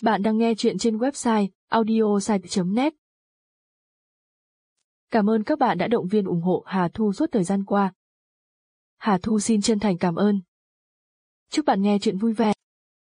Bạn đang nghe chuyện trên website audiosite.net. Cảm ơn các bạn đã động viên ủng hộ Hà Thu suốt thời gian qua. Hà Thu xin chân thành cảm ơn. Chúc bạn nghe chuyện vui vẻ.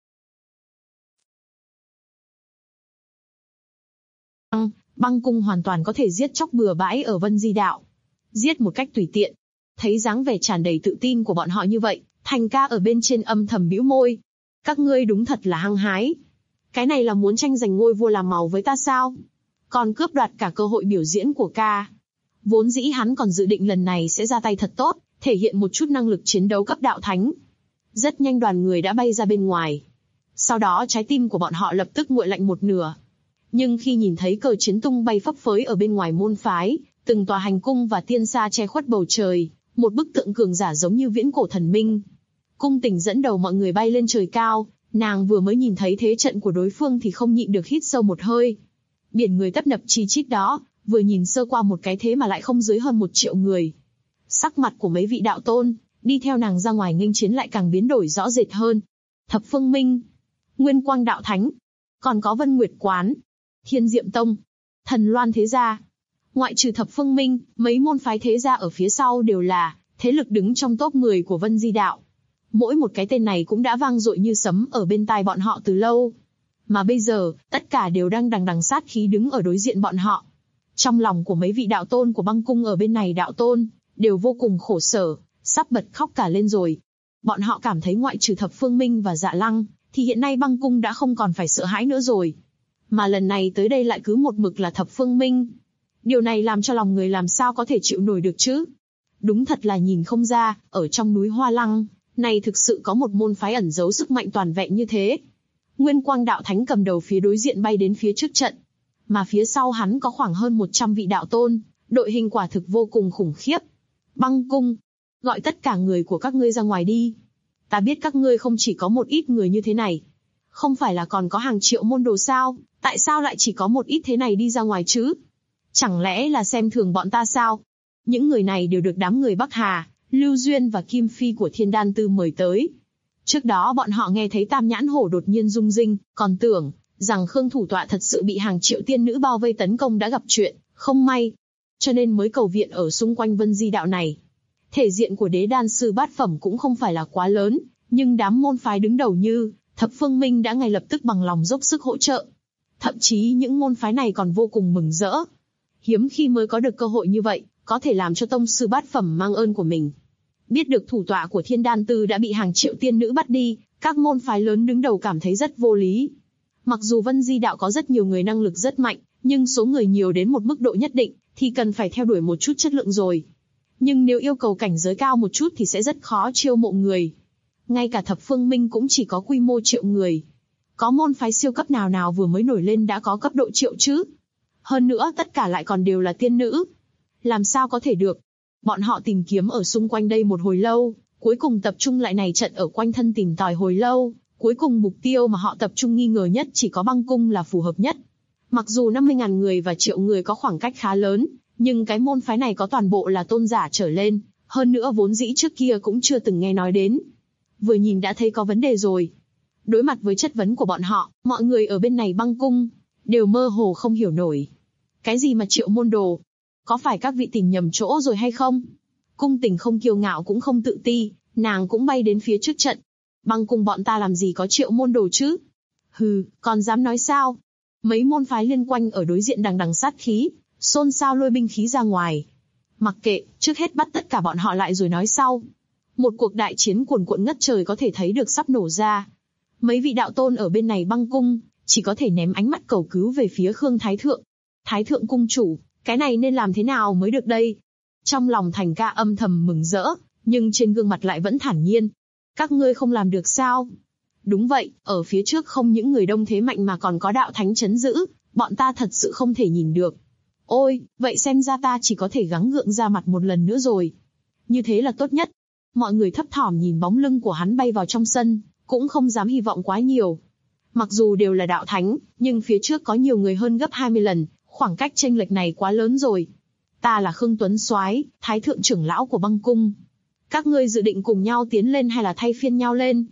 Băng cung hoàn toàn có thể giết chóc bừa bãi ở Vân Di Đạo. Giết một cách tùy tiện. Thấy dáng vẻ tràn đầy tự tin của bọn họ như vậy, Thành Ca ở bên trên âm thầm bĩu môi. Các ngươi đúng thật là hăng hái. Cái này là muốn tranh giành ngôi vua làm màu với ta sao? Còn cướp đoạt cả cơ hội biểu diễn của ca. Vốn dĩ hắn còn dự định lần này sẽ ra tay thật tốt, thể hiện một chút năng lực chiến đấu cấp đạo thánh. Rất nhanh đoàn người đã bay ra bên ngoài. Sau đó trái tim của bọn họ lập tức nguội lạnh một nửa. Nhưng khi nhìn thấy cờ chiến tung bay phấp phới ở bên ngoài môn phái, từng tòa hành cung và tiên sa che khuất bầu trời, một bức tượng cường giả giống như viễn cổ thần minh. Cung Tình dẫn đầu mọi người bay lên trời cao, nàng vừa mới nhìn thấy thế trận của đối phương thì không nhịn được hít sâu một hơi. Biển người tấp nập chi chít đó, vừa nhìn sơ qua một cái thế mà lại không dưới hơn 1 triệu người. Sắc mặt của mấy vị đạo tôn, đi theo nàng ra ngoài nghênh chiến lại càng biến đổi rõ rệt hơn. Thập Phương Minh, Nguyên Quang Đạo Thánh, còn có Vân Nguyệt Quán, Thiên Diệm Tông, Thần Loan Thế Gia. Ngoại trừ Thập Phương Minh, mấy môn phái thế gia ở phía sau đều là thế lực đứng trong top 10 của Vân Di Đạo. Mỗi một cái tên này cũng đã vang dội như sấm ở bên tai bọn họ từ lâu. Mà bây giờ, tất cả đều đang đằng đằng sát khí đứng ở đối diện bọn họ. Trong lòng của mấy vị đạo tôn của băng cung ở bên này đạo tôn, đều vô cùng khổ sở, sắp bật khóc cả lên rồi. Bọn họ cảm thấy ngoại trừ Thập Phương Minh và Dạ Lăng, thì hiện nay băng cung đã không còn phải sợ hãi nữa rồi. Mà lần này tới đây lại cứ một mực là Thập Phương Minh. Điều này làm cho lòng người làm sao có thể chịu nổi được chứ? Đúng thật là nhìn không ra, ở trong núi Hoa Lăng, này thực sự có một môn phái ẩn giấu sức mạnh toàn vẹn như thế. Nguyên Quang Đạo Thánh cầm đầu phía đối diện bay đến phía trước trận. Mà phía sau hắn có khoảng hơn 100 vị đạo tôn, đội hình quả thực vô cùng khủng khiếp. Băng cung, gọi tất cả người của các ngươi ra ngoài đi. Ta biết các ngươi không chỉ có một ít người như thế này. Không phải là còn có hàng triệu môn đồ sao, tại sao lại chỉ có một ít thế này đi ra ngoài chứ? Chẳng lẽ là xem thường bọn ta sao? Những người này đều được đám người Bắc Hà, Lưu Duyên và Kim Phi của Thiên Đan Tư mời tới. Trước đó bọn họ nghe thấy Tam Nhãn Hổ đột nhiên rung rinh, còn tưởng rằng Khương thủ tọa thật sự bị hàng triệu tiên nữ bao vây tấn công đã gặp chuyện không may, cho nên mới cầu viện ở xung quanh Vân Di Đạo này. Thể diện của đế đan sư bát phẩm cũng không phải là quá lớn, nhưng đám môn phái đứng đầu như Thập Phương Minh đã ngay lập tức bằng lòng dốc sức hỗ trợ. Thậm chí những môn phái này còn vô cùng mừng rỡ. Hiếm khi mới có được cơ hội như vậy, có thể làm cho tông sư bát phẩm mang ơn của mình. Biết được thủ tọa của Thiên Đan Tư đã bị hàng triệu tiên nữ bắt đi, các môn phái lớn đứng đầu cảm thấy rất vô lý. Mặc dù Vân Di Đạo có rất nhiều người năng lực rất mạnh, nhưng số người nhiều đến một mức độ nhất định, thì cần phải theo đuổi một chút chất lượng rồi. Nhưng nếu yêu cầu cảnh giới cao một chút thì sẽ rất khó chiêu mộ người. Ngay cả Thập Phương Minh cũng chỉ có quy mô triệu người. Có môn phái siêu cấp nào nào vừa mới nổi lên đã có cấp độ triệu chứ? Hơn nữa tất cả lại còn đều là tiên nữ. Làm sao có thể được? Bọn họ tìm kiếm ở xung quanh đây một hồi lâu, cuối cùng tập trung lại này trận ở quanh thân tìm tòi hồi lâu, cuối cùng mục tiêu mà họ tập trung nghi ngờ nhất chỉ có băng cung là phù hợp nhất. Mặc dù 50.000 người và triệu người có khoảng cách khá lớn, nhưng cái môn phái này có toàn bộ là tôn giả trở lên, hơn nữa vốn dĩ trước kia cũng chưa từng nghe nói đến. Vừa nhìn đã thấy có vấn đề rồi. Đối mặt với chất vấn của bọn họ, mọi người ở bên này băng cung, đều mơ hồ không hiểu nổi. Cái gì mà triệu môn đồ? Có phải các vị tìm nhầm chỗ rồi hay không? Cung Tình không kiêu ngạo cũng không tự ti, nàng cũng bay đến phía trước trận. Băng cung bọn ta làm gì có triệu môn đồ chứ? Hừ, còn dám nói sao? Mấy môn phái liên quanh ở đối diện đằng đằng sát khí, xôn xao lôi binh khí ra ngoài. Mặc kệ, trước hết bắt tất cả bọn họ lại rồi nói sau. Một cuộc đại chiến cuồn cuộn ngất trời có thể thấy được sắp nổ ra. Mấy vị đạo tôn ở bên này băng cung, chỉ có thể ném ánh mắt cầu cứu về phía Khương Thái Thượng. Thái Thượng cung chủ, cái này nên làm thế nào mới được đây? Trong lòng Thành Ca âm thầm mừng rỡ, nhưng trên gương mặt lại vẫn thản nhiên. Các ngươi không làm được sao? Đúng vậy, ở phía trước không những người đông thế mạnh mà còn có đạo thánh chấn giữ, bọn ta thật sự không thể nhìn được. Ôi, vậy xem ra ta chỉ có thể gắng gượng ra mặt một lần nữa rồi. Như thế là tốt nhất. Mọi người thấp thỏm nhìn bóng lưng của hắn bay vào trong sân, cũng không dám hy vọng quá nhiều. Mặc dù đều là đạo thánh, nhưng phía trước có nhiều người hơn gấp 20 lần, khoảng cách chênh lệch này quá lớn rồi. Ta là Khương Tuấn Soái, Thái Thượng trưởng lão của băng cung. Các ngươi dự định cùng nhau tiến lên hay là thay phiên nhau lên?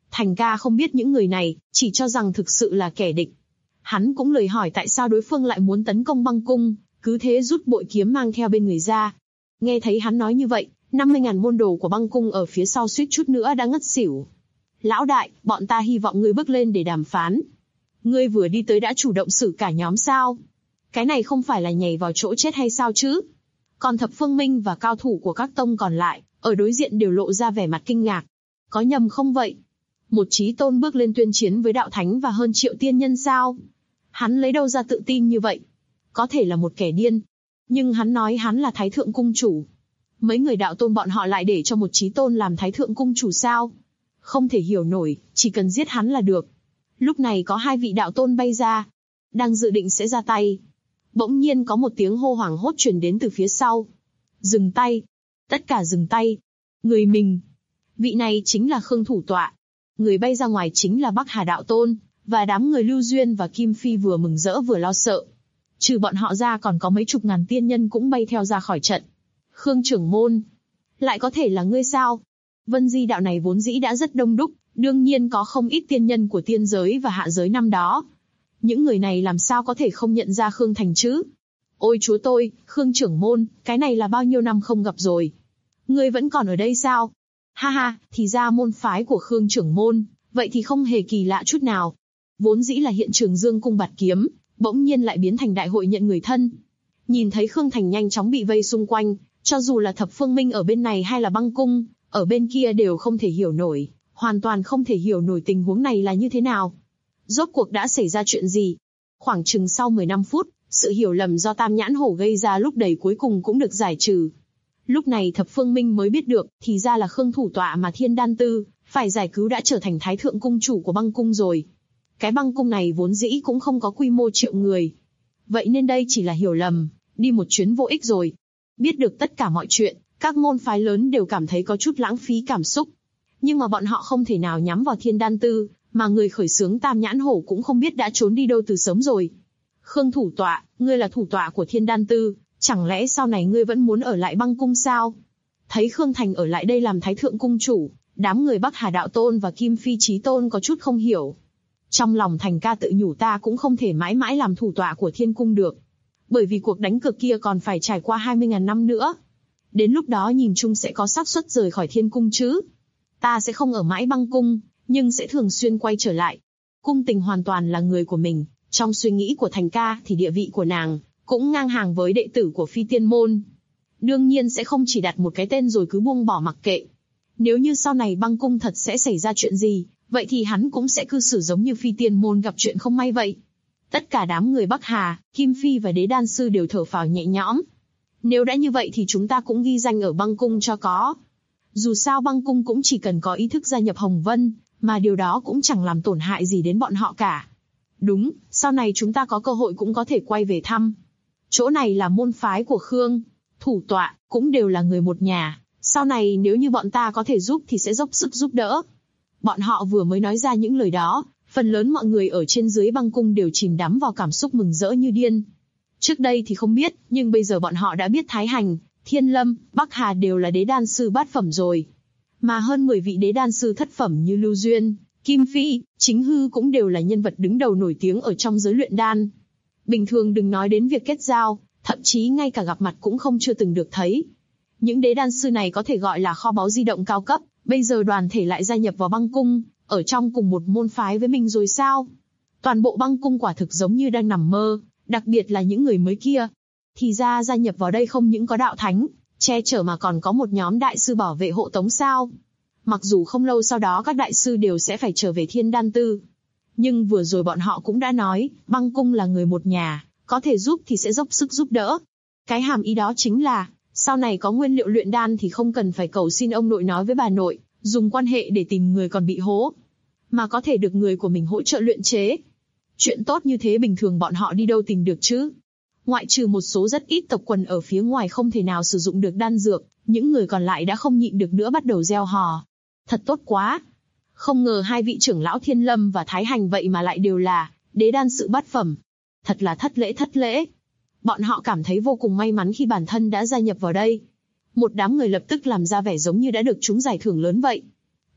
Thành ca không biết những người này, chỉ cho rằng thực sự là kẻ địch. Hắn cũng lời hỏi tại sao đối phương lại muốn tấn công băng cung, cứ thế rút bội kiếm mang theo bên người ra. Nghe thấy hắn nói như vậy, 50.000 môn đồ của băng cung ở phía sau suýt chút nữa đã ngất xỉu. Lão đại, bọn ta hy vọng ngươi bước lên để đàm phán. Ngươi vừa đi tới đã chủ động xử cả nhóm sao? Cái này không phải là nhảy vào chỗ chết hay sao chứ? Còn Thập Phương Minh và cao thủ của các tông còn lại, ở đối diện đều lộ ra vẻ mặt kinh ngạc. Có nhầm không vậy? Một chí tôn bước lên tuyên chiến với đạo thánh và hơn triệu tiên nhân sao? Hắn lấy đâu ra tự tin như vậy? Có thể là một kẻ điên. Nhưng hắn nói hắn là Thái Thượng Cung Chủ. Mấy người đạo tôn bọn họ lại để cho một chí tôn làm Thái Thượng Cung Chủ sao? Không thể hiểu nổi, chỉ cần giết hắn là được. Lúc này có 2 vị đạo tôn bay ra, đang dự định sẽ ra tay. Bỗng nhiên có một tiếng hô hoảng hốt truyền đến từ phía sau. Dừng tay! Tất cả dừng tay! Người mình! Vị này chính là Khương Thủ Tọa. Người bay ra ngoài chính là Bắc Hà đạo tôn, và đám người Lưu Duyên và Kim Phi vừa mừng rỡ vừa lo sợ. Trừ bọn họ ra còn có mấy chục ngàn tiên nhân cũng bay theo ra khỏi trận. Khương trưởng môn! Lại có thể là ngươi sao? Vân Di đạo này vốn dĩ đã rất đông đúc, đương nhiên có không ít tiên nhân của tiên giới và hạ giới năm đó. Những người này làm sao có thể không nhận ra Khương Thành chứ? Ôi chúa tôi, Khương trưởng môn, cái này là bao nhiêu năm không gặp rồi. Ngươi vẫn còn ở đây sao? Ha ha, thì ra môn phái của Khương trưởng môn, vậy thì không hề kỳ lạ chút nào. Vốn dĩ là hiện trường Dương cung bạt kiếm, bỗng nhiên lại biến thành đại hội nhận người thân. Nhìn thấy Khương Thành nhanh chóng bị vây xung quanh, cho dù là Thập Phương Minh ở bên này hay là băng cung, ở bên kia đều không thể hiểu nổi, hoàn toàn không thể hiểu nổi tình huống này là như thế nào. Rốt cuộc đã xảy ra chuyện gì? Khoảng chừng sau 15 phút, sự hiểu lầm do Tam Nhãn Hổ gây ra lúc đầy cuối cùng cũng được giải trừ. Lúc này Thập Phương Minh mới biết được, thì ra là Khương Thủ Tọa mà Thiên Đan Tư phải giải cứu đã trở thành Thái Thượng Cung Chủ của băng cung rồi. Cái băng cung này vốn dĩ cũng không có quy mô triệu người. Vậy nên đây chỉ là hiểu lầm, đi một chuyến vô ích rồi. Biết được tất cả mọi chuyện, các môn phái lớn đều cảm thấy có chút lãng phí cảm xúc. Nhưng mà bọn họ không thể nào nhắm vào Thiên Đan Tư, mà người khởi xướng Tam Nhãn Hổ cũng không biết đã trốn đi đâu từ sớm rồi. Khương Thủ Tọa, ngươi là thủ tọa của Thiên Đan Tư, chẳng lẽ sau này ngươi vẫn muốn ở lại băng cung sao? Thấy Khương Thành ở lại đây làm Thái Thượng Cung Chủ, đám người Bắc Hà Đạo Tôn và Kim Phi Chí Tôn có chút không hiểu. Trong lòng Thành ca tự nhủ ta cũng không thể mãi mãi làm thủ tọa của Thiên Cung được. Bởi vì cuộc đánh cược kia còn phải trải qua 20.000 năm nữa. Đến lúc đó nhìn chung sẽ có xác suất rời khỏi Thiên Cung chứ. Ta sẽ không ở mãi băng cung, nhưng sẽ thường xuyên quay trở lại. Cung Tình hoàn toàn là người của mình, trong suy nghĩ của Thành ca thì địa vị của nàng cũng ngang hàng với đệ tử của Phi Tiên Môn. Đương nhiên sẽ không chỉ đặt một cái tên rồi cứ buông bỏ mặc kệ. Nếu như sau này băng cung thật sẽ xảy ra chuyện gì, vậy thì hắn cũng sẽ cư xử giống như Phi Tiên Môn gặp chuyện không may vậy. Tất cả đám người Bắc Hà, Kim Phi và Đế Đan Sư đều thở phào nhẹ nhõm. Nếu đã như vậy thì chúng ta cũng ghi danh ở băng cung cho có. Dù sao băng cung cũng chỉ cần có ý thức gia nhập Hồng Vân, mà điều đó cũng chẳng làm tổn hại gì đến bọn họ cả. Đúng, sau này chúng ta có cơ hội cũng có thể quay về thăm. Chỗ này là môn phái của Khương, Thủ Tọa, cũng đều là người một nhà. Sau này nếu như bọn ta có thể giúp thì sẽ dốc sức giúp đỡ. Bọn họ vừa mới nói ra những lời đó, phần lớn mọi người ở trên dưới băng cung đều chìm đắm vào cảm xúc mừng rỡ như điên. Trước đây thì không biết, nhưng bây giờ bọn họ đã biết Thái Hành, Thiên Lâm, Bắc Hà đều là đế đan sư bát phẩm rồi. Mà hơn 10 vị đế đan sư thất phẩm như Lưu Duyên, Kim Phi, Chính Hư cũng đều là nhân vật đứng đầu nổi tiếng ở trong giới luyện đan. Bình thường đừng nói đến việc kết giao, thậm chí ngay cả gặp mặt cũng không chưa từng được thấy. Những đế đan sư này có thể gọi là kho báu di động cao cấp, bây giờ đoàn thể lại gia nhập vào băng cung, ở trong cùng một môn phái với mình rồi sao? Toàn bộ băng cung quả thực giống như đang nằm mơ, đặc biệt là những người mới kia. Thì ra gia nhập vào đây không những có đạo thánh che chở mà còn có một nhóm đại sư bảo vệ hộ tống sao? Mặc dù không lâu sau đó các đại sư đều sẽ phải trở về Thiên Đan Tư. Nhưng vừa rồi bọn họ cũng đã nói, băng cung là người một nhà, có thể giúp thì sẽ dốc sức giúp đỡ. Cái hàm ý đó chính là, sau này có nguyên liệu luyện đan thì không cần phải cầu xin ông nội nói với bà nội, dùng quan hệ để tìm người còn bị hố. Mà có thể được người của mình hỗ trợ luyện chế. Chuyện tốt như thế bình thường bọn họ đi đâu tìm được chứ? Ngoại trừ một số rất ít tộc quần ở phía ngoài không thể nào sử dụng được đan dược, những người còn lại đã không nhịn được nữa bắt đầu reo hò. Thật tốt quá! Không ngờ hai vị trưởng lão Thiên Lâm và Thái Hành vậy mà lại đều là đế đan sự bát phẩm. Thật là thất lễ. Bọn họ cảm thấy vô cùng may mắn khi bản thân đã gia nhập vào đây. Một đám người lập tức làm ra vẻ giống như đã được trúng giải thưởng lớn vậy.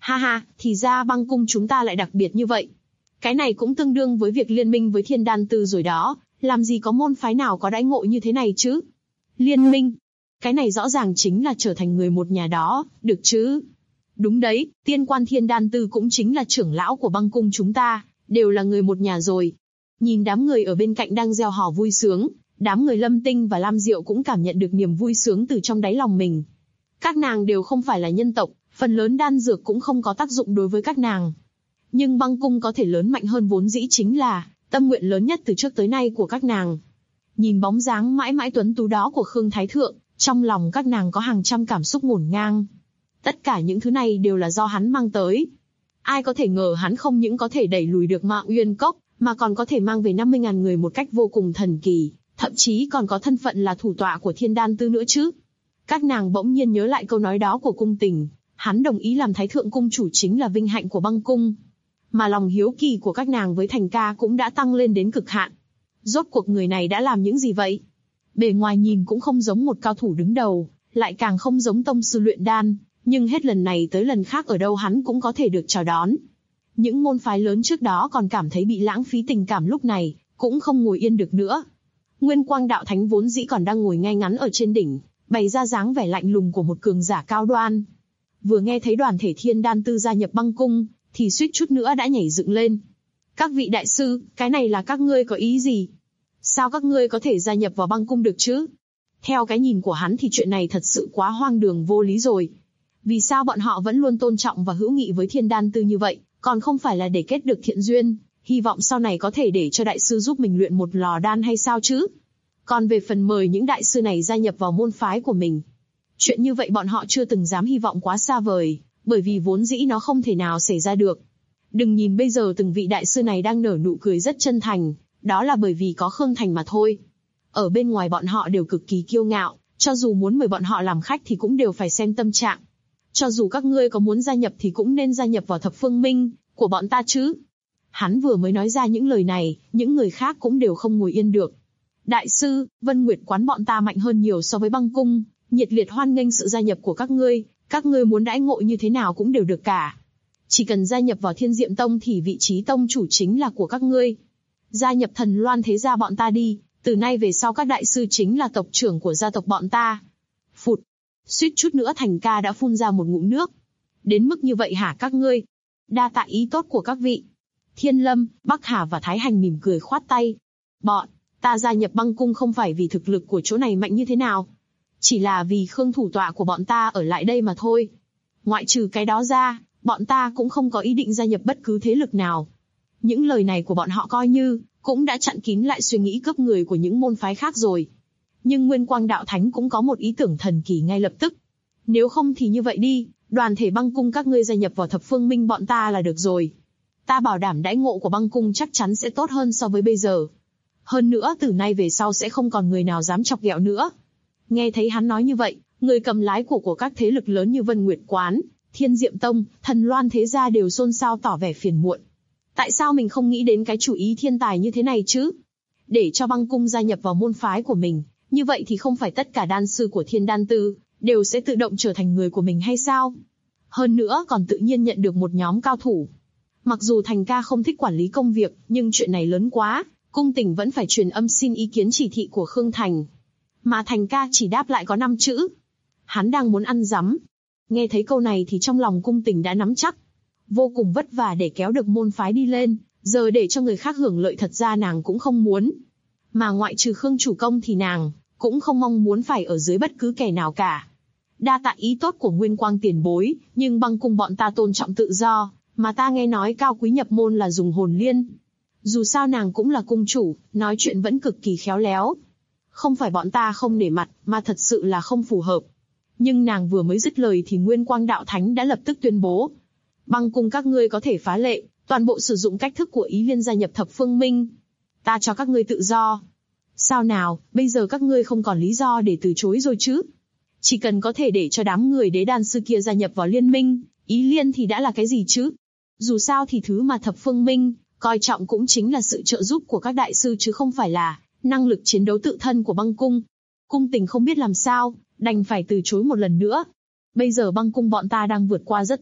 Ha ha, thì ra băng cung chúng ta lại đặc biệt như vậy. Cái này cũng tương đương với việc liên minh với Thiên Đan Tư rồi đó, làm gì có môn phái nào có đãi ngộ như thế này chứ? Liên minh? Cái này rõ ràng chính là trở thành người một nhà đó, được chứ? Đúng đấy, tiên quan Thiên Đan Tư cũng chính là trưởng lão của băng cung chúng ta, đều là người một nhà rồi. Nhìn đám người ở bên cạnh đang reo hò vui sướng, đám người Lâm Tinh và Lam Diệu cũng cảm nhận được niềm vui sướng từ trong đáy lòng mình. Các nàng đều không phải là nhân tộc, phần lớn đan dược cũng không có tác dụng đối với các nàng. Nhưng băng cung có thể lớn mạnh hơn vốn dĩ chính là tâm nguyện lớn nhất từ trước tới nay của các nàng. Nhìn bóng dáng mãi mãi tuấn tú đó của Khương Thái Thượng, trong lòng các nàng có hàng trăm cảm xúc ngổn ngang. Tất cả những thứ này đều là do hắn mang tới. Ai có thể ngờ hắn không những có thể đẩy lùi được Ma Uyên Cốc, mà còn có thể mang về 50.000 người một cách vô cùng thần kỳ, thậm chí còn có thân phận là thủ tọa của Thiên Đan Tư nữa chứ. Các nàng bỗng nhiên nhớ lại câu nói đó của cung tình, hắn đồng ý làm Thái Thượng cung chủ chính là vinh hạnh của băng cung. Mà lòng hiếu kỳ của các nàng với Thành Ca cũng đã tăng lên đến cực hạn. Rốt cuộc người này đã làm những gì vậy? Bề ngoài nhìn cũng không giống một cao thủ đứng đầu, lại càng không giống tông sư luyện đan, nhưng hết lần này tới lần khác ở đâu hắn cũng có thể được chào đón. Những môn phái lớn trước đó còn cảm thấy bị lãng phí tình cảm lúc này, cũng không ngồi yên được nữa. Nguyên Quang Đạo Thánh vốn dĩ còn đang ngồi ngay ngắn ở trên đỉnh, bày ra dáng vẻ lạnh lùng của một cường giả cao đoan. Vừa nghe thấy đoàn thể Thiên Đan Tư gia nhập băng cung, thì suýt chút nữa đã nhảy dựng lên. Các vị đại sư, cái này là các ngươi có ý gì? Sao các ngươi có thể gia nhập vào băng cung được chứ? Theo cái nhìn của hắn thì chuyện này thật sự quá hoang đường vô lý rồi. Vì sao bọn họ vẫn luôn tôn trọng và hữu nghị với Thiên Đan Tư như vậy, còn không phải là để kết được thiện duyên, hy vọng sau này có thể để cho đại sư giúp mình luyện một lò đan hay sao chứ? Còn về phần mời những đại sư này gia nhập vào môn phái của mình, chuyện như vậy bọn họ chưa từng dám hy vọng quá xa vời, bởi vì vốn dĩ nó không thể nào xảy ra được. Đừng nhìn bây giờ từng vị đại sư này đang nở nụ cười rất chân thành, đó là bởi vì có Khương Thành mà thôi. Ở bên ngoài bọn họ đều cực kỳ kiêu ngạo, cho dù muốn mời bọn họ làm khách thì cũng đều phải xem tâm trạng. Cho dù các ngươi có muốn gia nhập thì cũng nên gia nhập vào Thập Phương Minh của bọn ta chứ. Hắn vừa mới nói ra những lời này, những người khác cũng đều không ngồi yên được. Đại sư, Vân Nguyệt quán bọn ta mạnh hơn nhiều so với băng cung, nhiệt liệt hoan nghênh sự gia nhập của các ngươi muốn đãi ngộ như thế nào cũng đều được cả. Chỉ cần gia nhập vào Thiên Diệm Tông thì vị trí tông chủ chính là của các ngươi. Gia nhập Thần Loan Thế Gia bọn ta đi, từ nay về sau các đại sư chính là tộc trưởng của gia tộc bọn ta. Phụt, suýt chút nữa Thành Ca đã phun ra một ngụm nước. Đến mức như vậy hả các ngươi? Đa tạ ý tốt của các vị. Thiên Lâm, Bắc Hà và Thái Hành mỉm cười khoát tay. Bọn ta gia nhập băng cung không phải vì thực lực của chỗ này mạnh như thế nào, chỉ là vì Khương thủ tọa của bọn ta ở lại đây mà thôi. Ngoại trừ cái đó ra, bọn ta cũng không có ý định gia nhập bất cứ thế lực nào. Những lời này của bọn họ coi như cũng đã chặn kín lại suy nghĩ cướp người của những môn phái khác rồi. Nhưng Nguyên Quang Đạo Thánh cũng có một ý tưởng thần kỳ ngay lập tức. Nếu không thì như vậy đi, đoàn thể băng cung các ngươi gia nhập vào Thập Phương Minh bọn ta là được rồi. Ta bảo đảm đãi ngộ của băng cung chắc chắn sẽ tốt hơn so với bây giờ. Hơn nữa từ nay về sau sẽ không còn người nào dám chọc ghẹo nữa. Nghe thấy hắn nói như vậy, người cầm lái của các thế lực lớn như Vân Nguyệt Quán, Thiên Diệm Tông, Thần Loan Thế Gia đều xôn xao tỏ vẻ phiền muộn. Tại sao mình không nghĩ đến cái chủ ý thiên tài như thế này chứ? Để cho băng cung gia nhập vào môn phái của mình, như vậy thì không phải tất cả đan sư của Thiên Đan Tư đều sẽ tự động trở thành người của mình hay sao? Hơn nữa còn tự nhiên nhận được một nhóm cao thủ. Mặc dù Thành Ca không thích quản lý công việc, nhưng chuyện này lớn quá, cung tình vẫn phải truyền âm xin ý kiến chỉ thị của Khương Thành. Mà Thành Ca chỉ đáp lại có 5 chữ. Hắn đang muốn ăn dắm. Nghe thấy câu này thì trong lòng cung tình đã nắm chắc. Vô cùng vất vả để kéo được môn phái đi lên, giờ để cho người khác hưởng lợi thật ra nàng cũng không muốn. Mà ngoại trừ Khương chủ công thì nàng cũng không mong muốn phải ở dưới bất cứ kẻ nào cả. Đa tạ ý tốt của Nguyên Quang tiền bối, nhưng băng cung bọn ta tôn trọng tự do, mà ta nghe nói cao quý nhập môn là dùng hồn liên. Dù sao nàng cũng là cung chủ, nói chuyện vẫn cực kỳ khéo léo. Không phải bọn ta không nể mặt, mà thật sự là không phù hợp. Nhưng nàng vừa mới dứt lời thì Nguyên Quang Đạo Thánh đã lập tức tuyên bố. Băng cung các ngươi có thể phá lệ, toàn bộ sử dụng cách thức của Ý Liên gia nhập Thập Phương Minh. Ta cho các ngươi tự do. Sao nào, bây giờ các ngươi không còn lý do để từ chối rồi chứ? Chỉ cần có thể để cho đám người đế đan sư kia gia nhập vào liên minh, Ý Liên thì đã là cái gì chứ? Dù sao thì thứ mà Thập Phương Minh coi trọng cũng chính là sự trợ giúp của các đại sư chứ không phải là năng lực chiến đấu tự thân của băng cung. Cung tình không biết làm sao, đành phải từ chối một lần nữa. Bây giờ băng cung bọn ta đang vượt qua rất tốt,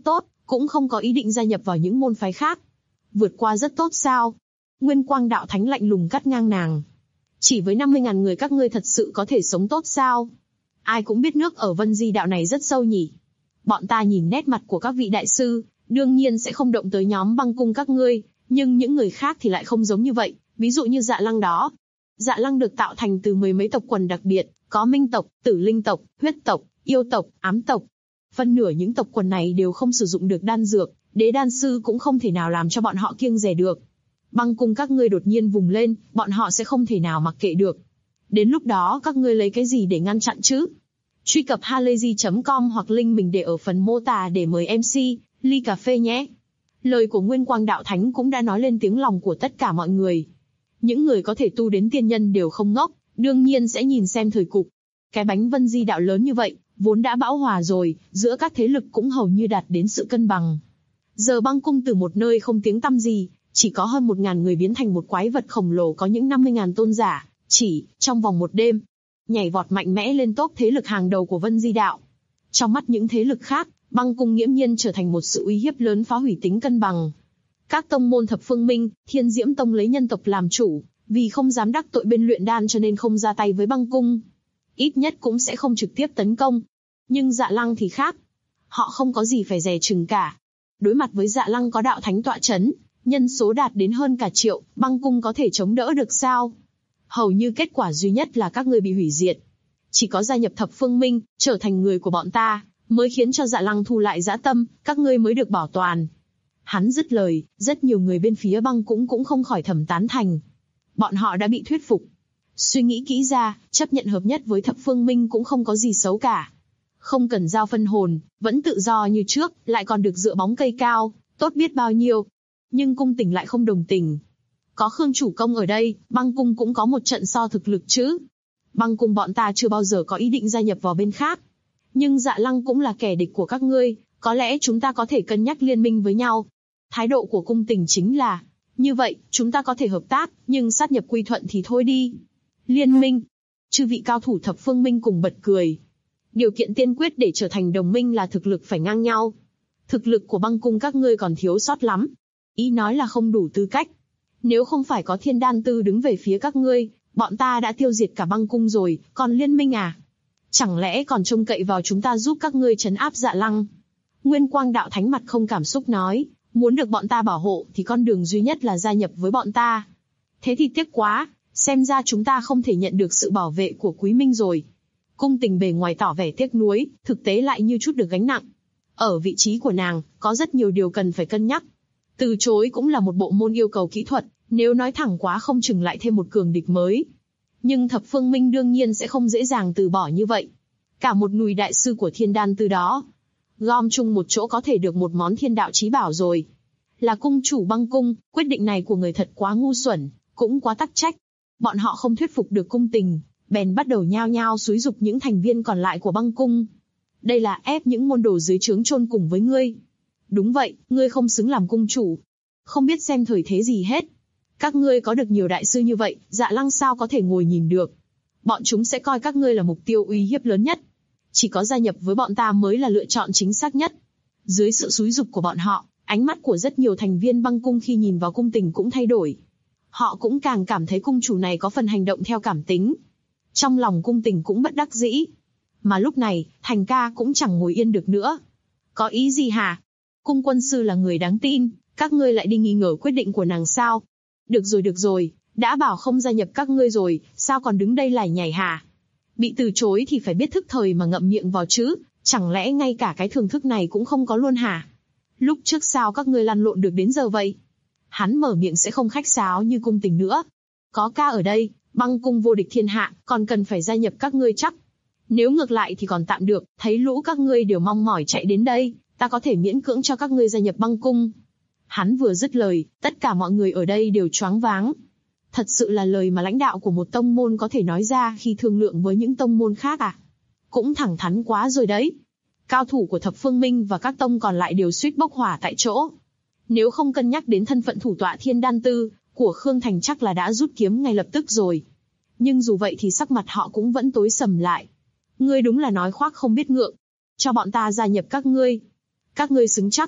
cũng không có ý định gia nhập vào những môn phái khác. Vượt qua rất tốt sao? Nguyên Quang Đạo Thánh lạnh lùng cắt ngang nàng. Chỉ với 50.000 người các ngươi thật sự có thể sống tốt sao? Ai cũng biết nước ở Vân Di Đạo này rất sâu nhỉ. Bọn ta nhìn nét mặt của các vị đại sư, đương nhiên sẽ không động tới nhóm băng cung các ngươi, nhưng những người khác thì lại không giống như vậy, ví dụ như Dạ Lăng đó. Dạ Lăng được tạo thành từ mười mấy tộc quần đặc biệt, có Minh tộc, Tử Linh tộc, Huyết tộc, Yêu tộc, Ám tộc. Phân nửa những tộc quần này đều không sử dụng được đan dược, đế đan sư cũng không thể nào làm cho bọn họ kiêng dè được. Băng cung các ngươi đột nhiên vùng lên, bọn họ sẽ không thể nào mặc kệ được. Đến lúc đó các ngươi lấy cái gì để ngăn chặn chứ? Truy cập halayzi.com hoặc link mình để ở phần mô tả để mời MC, ly cà phê nhé. Lời của Nguyên Quang Đạo Thánh cũng đã nói lên tiếng lòng của tất cả mọi người. Những người có thể tu đến tiên nhân đều không ngốc, đương nhiên sẽ nhìn xem thời cục. Cái bánh Vân Di Đạo lớn như vậy, vốn đã bão hòa rồi, giữa các thế lực cũng hầu như đạt đến sự cân bằng. Giờ băng cung từ một nơi không tiếng tăm gì, chỉ có hơn 1.000 người biến thành một quái vật khổng lồ có những 50.000 tôn giả, chỉ trong vòng một đêm, nhảy vọt mạnh mẽ lên top thế lực hàng đầu của Vân Di Đạo. Trong mắt những thế lực khác, băng cung nghiễm nhiên trở thành một sự uy hiếp lớn phá hủy tính cân bằng. Các tông môn Thập Phương Minh, Thiên Diễm Tông lấy nhân tộc làm chủ, vì không dám đắc tội bên luyện đan cho nên không ra tay với băng cung. Ít nhất cũng sẽ không trực tiếp tấn công. Nhưng Dạ Lăng thì khác. Họ không có gì phải dè chừng cả. Đối mặt với Dạ Lăng có đạo thánh tọa chấn, nhân số đạt đến hơn cả triệu, băng cung có thể chống đỡ được sao? Hầu như kết quả duy nhất là các ngươi bị hủy diệt. Chỉ có gia nhập Thập Phương Minh, trở thành người của bọn ta, mới khiến cho Dạ Lăng thu lại dã tâm, các ngươi mới được bảo toàn. Hắn dứt lời, rất nhiều người bên phía băng cũng không khỏi thầm tán thành. Bọn họ đã bị thuyết phục. Suy nghĩ kỹ ra, chấp nhận hợp nhất với Thập Phương Minh cũng không có gì xấu cả. Không cần giao phân hồn, vẫn tự do như trước, lại còn được dựa bóng cây cao, tốt biết bao nhiêu. Nhưng cung Tình lại không đồng tình. Có Khương chủ công ở đây, băng cung cũng có một trận so thực lực chứ. Băng cung bọn ta chưa bao giờ có ý định gia nhập vào bên khác. Nhưng Dạ Lăng cũng là kẻ địch của các ngươi, có lẽ chúng ta có thể cân nhắc liên minh với nhau. Thái độ của cung Tình chính là, như vậy, chúng ta có thể hợp tác, nhưng sát nhập quy thuận thì thôi đi. Liên minh. Chư vị cao thủ Thập Phương Minh cùng bật cười. Điều kiện tiên quyết để trở thành đồng minh là thực lực phải ngang nhau. Thực lực của băng cung các ngươi còn thiếu sót lắm. Ý nói là không đủ tư cách. Nếu không phải có Thiên Đan Tư đứng về phía các ngươi, bọn ta đã tiêu diệt cả băng cung rồi, còn liên minh à? Chẳng lẽ còn trông cậy vào chúng ta giúp các ngươi trấn áp Dạ Lăng? Nguyên Quang Đạo Thánh mặt không cảm xúc nói, muốn được bọn ta bảo hộ thì con đường duy nhất là gia nhập với bọn ta. Thế thì tiếc quá, xem ra chúng ta không thể nhận được sự bảo vệ của Quý Minh rồi. Cung Tình bề ngoài tỏ vẻ tiếc nuối, thực tế lại như chút được gánh nặng. Ở vị trí của nàng, có rất nhiều điều cần phải cân nhắc. Từ chối cũng là một bộ môn yêu cầu kỹ thuật, nếu nói thẳng quá không chừng lại thêm một cường địch mới. Nhưng Thập Phương Minh đương nhiên sẽ không dễ dàng từ bỏ như vậy. Cả một nùi đại sư của Thiên Đan Tư đó, gom chung một chỗ có thể được một món thiên đạo chí bảo rồi. Là cung chủ băng cung, quyết định này của người thật quá ngu xuẩn, cũng quá tắc trách. Bọn họ không thuyết phục được cung Tình, bèn bắt đầu nhao nhao xúi giục những thành viên còn lại của băng cung. Đây là ép những môn đồ dưới trướng chôn cùng với ngươi. Đúng vậy, ngươi không xứng làm cung chủ. Không biết xem thời thế gì hết. Các ngươi có được nhiều đại sư như vậy, Dạ Lăng sao có thể ngồi nhìn được. Bọn chúng sẽ coi các ngươi là mục tiêu uy hiếp lớn nhất. Chỉ có gia nhập với bọn ta mới là lựa chọn chính xác nhất. Dưới sự xúi giục của bọn họ, ánh mắt của rất nhiều thành viên băng cung khi nhìn vào cung Tình cũng thay đổi. Họ cũng càng cảm thấy cung chủ này có phần hành động theo cảm tính. Trong lòng cung Tình cũng bất đắc dĩ. Mà lúc này, Thành ca cũng chẳng ngồi yên được nữa. Có ý gì hả? Cung quân sư là người đáng tin, các ngươi lại đi nghi ngờ quyết định của nàng sao? Được rồi, đã bảo không gia nhập các ngươi rồi, sao còn đứng đây lải nhải hả? Bị từ chối thì phải biết thức thời mà ngậm miệng vào chứ, chẳng lẽ ngay cả cái thưởng thức này cũng không có luôn hả? Lúc trước sao các ngươi lăn lộn được đến giờ vậy? Hắn mở miệng sẽ không khách sáo như cung Tình nữa. Có ca ở đây, băng cung vô địch thiên hạ, còn cần phải gia nhập các ngươi chắc. Nếu ngược lại thì còn tạm được, thấy lũ các ngươi đều mong mỏi chạy đến đây, ta có thể miễn cưỡng cho các ngươi gia nhập băng cung. Hắn vừa dứt lời, tất cả mọi người ở đây đều choáng váng. Thật sự là lời mà lãnh đạo của một tông môn có thể nói ra khi thương lượng với những tông môn khác à? Cũng thẳng thắn quá rồi đấy. Cao thủ của Thập Phương Minh và các tông còn lại đều suýt bốc hỏa tại chỗ. Nếu không cân nhắc đến thân phận thủ tọa Thiên Đan Tư của Khương Thành chắc là đã rút kiếm ngay lập tức rồi. Nhưng dù vậy thì sắc mặt họ cũng vẫn tối sầm lại. Ngươi đúng là nói khoác không biết ngượng. Cho bọn ta gia nhập các ngươi. Các ngươi xứng chắc.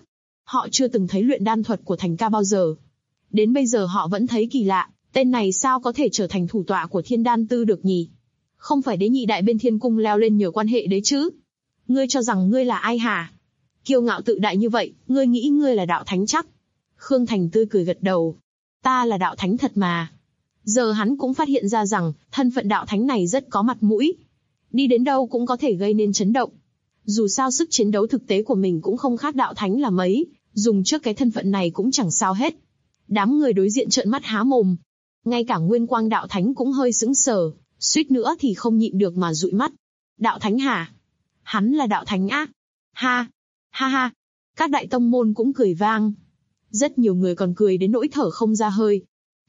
Họ chưa từng thấy luyện đan thuật của Thành ca bao giờ. Đến bây giờ họ vẫn thấy kỳ lạ, tên này sao có thể trở thành thủ tọa của Thiên Đan Tư được nhỉ? Không phải đế nhị đại bên Thiên Cung leo lên nhờ quan hệ đấy chứ? Ngươi cho rằng ngươi là ai hả? Kiêu ngạo tự đại như vậy, ngươi nghĩ ngươi là đạo thánh chắc? Khương Thành tươi cười gật đầu. Ta là đạo thánh thật mà. Giờ hắn cũng phát hiện ra rằng, thân phận đạo thánh này rất có mặt mũi. Đi đến đâu cũng có thể gây nên chấn động. Dù sao sức chiến đấu thực tế của mình cũng không khác đạo thánh là mấy, dùng trước cái thân phận này cũng chẳng sao hết. Đám người đối diện trợn mắt há mồm. Ngay cả Nguyên Quang đạo thánh cũng hơi sững sờ, suýt nữa thì không nhịn được mà dụi mắt. Đạo thánh hả? Hắn là đạo thánh á? Ha! Ha ha! Các đại tông môn cũng cười vang. Rất nhiều người còn cười đến nỗi thở không ra hơi.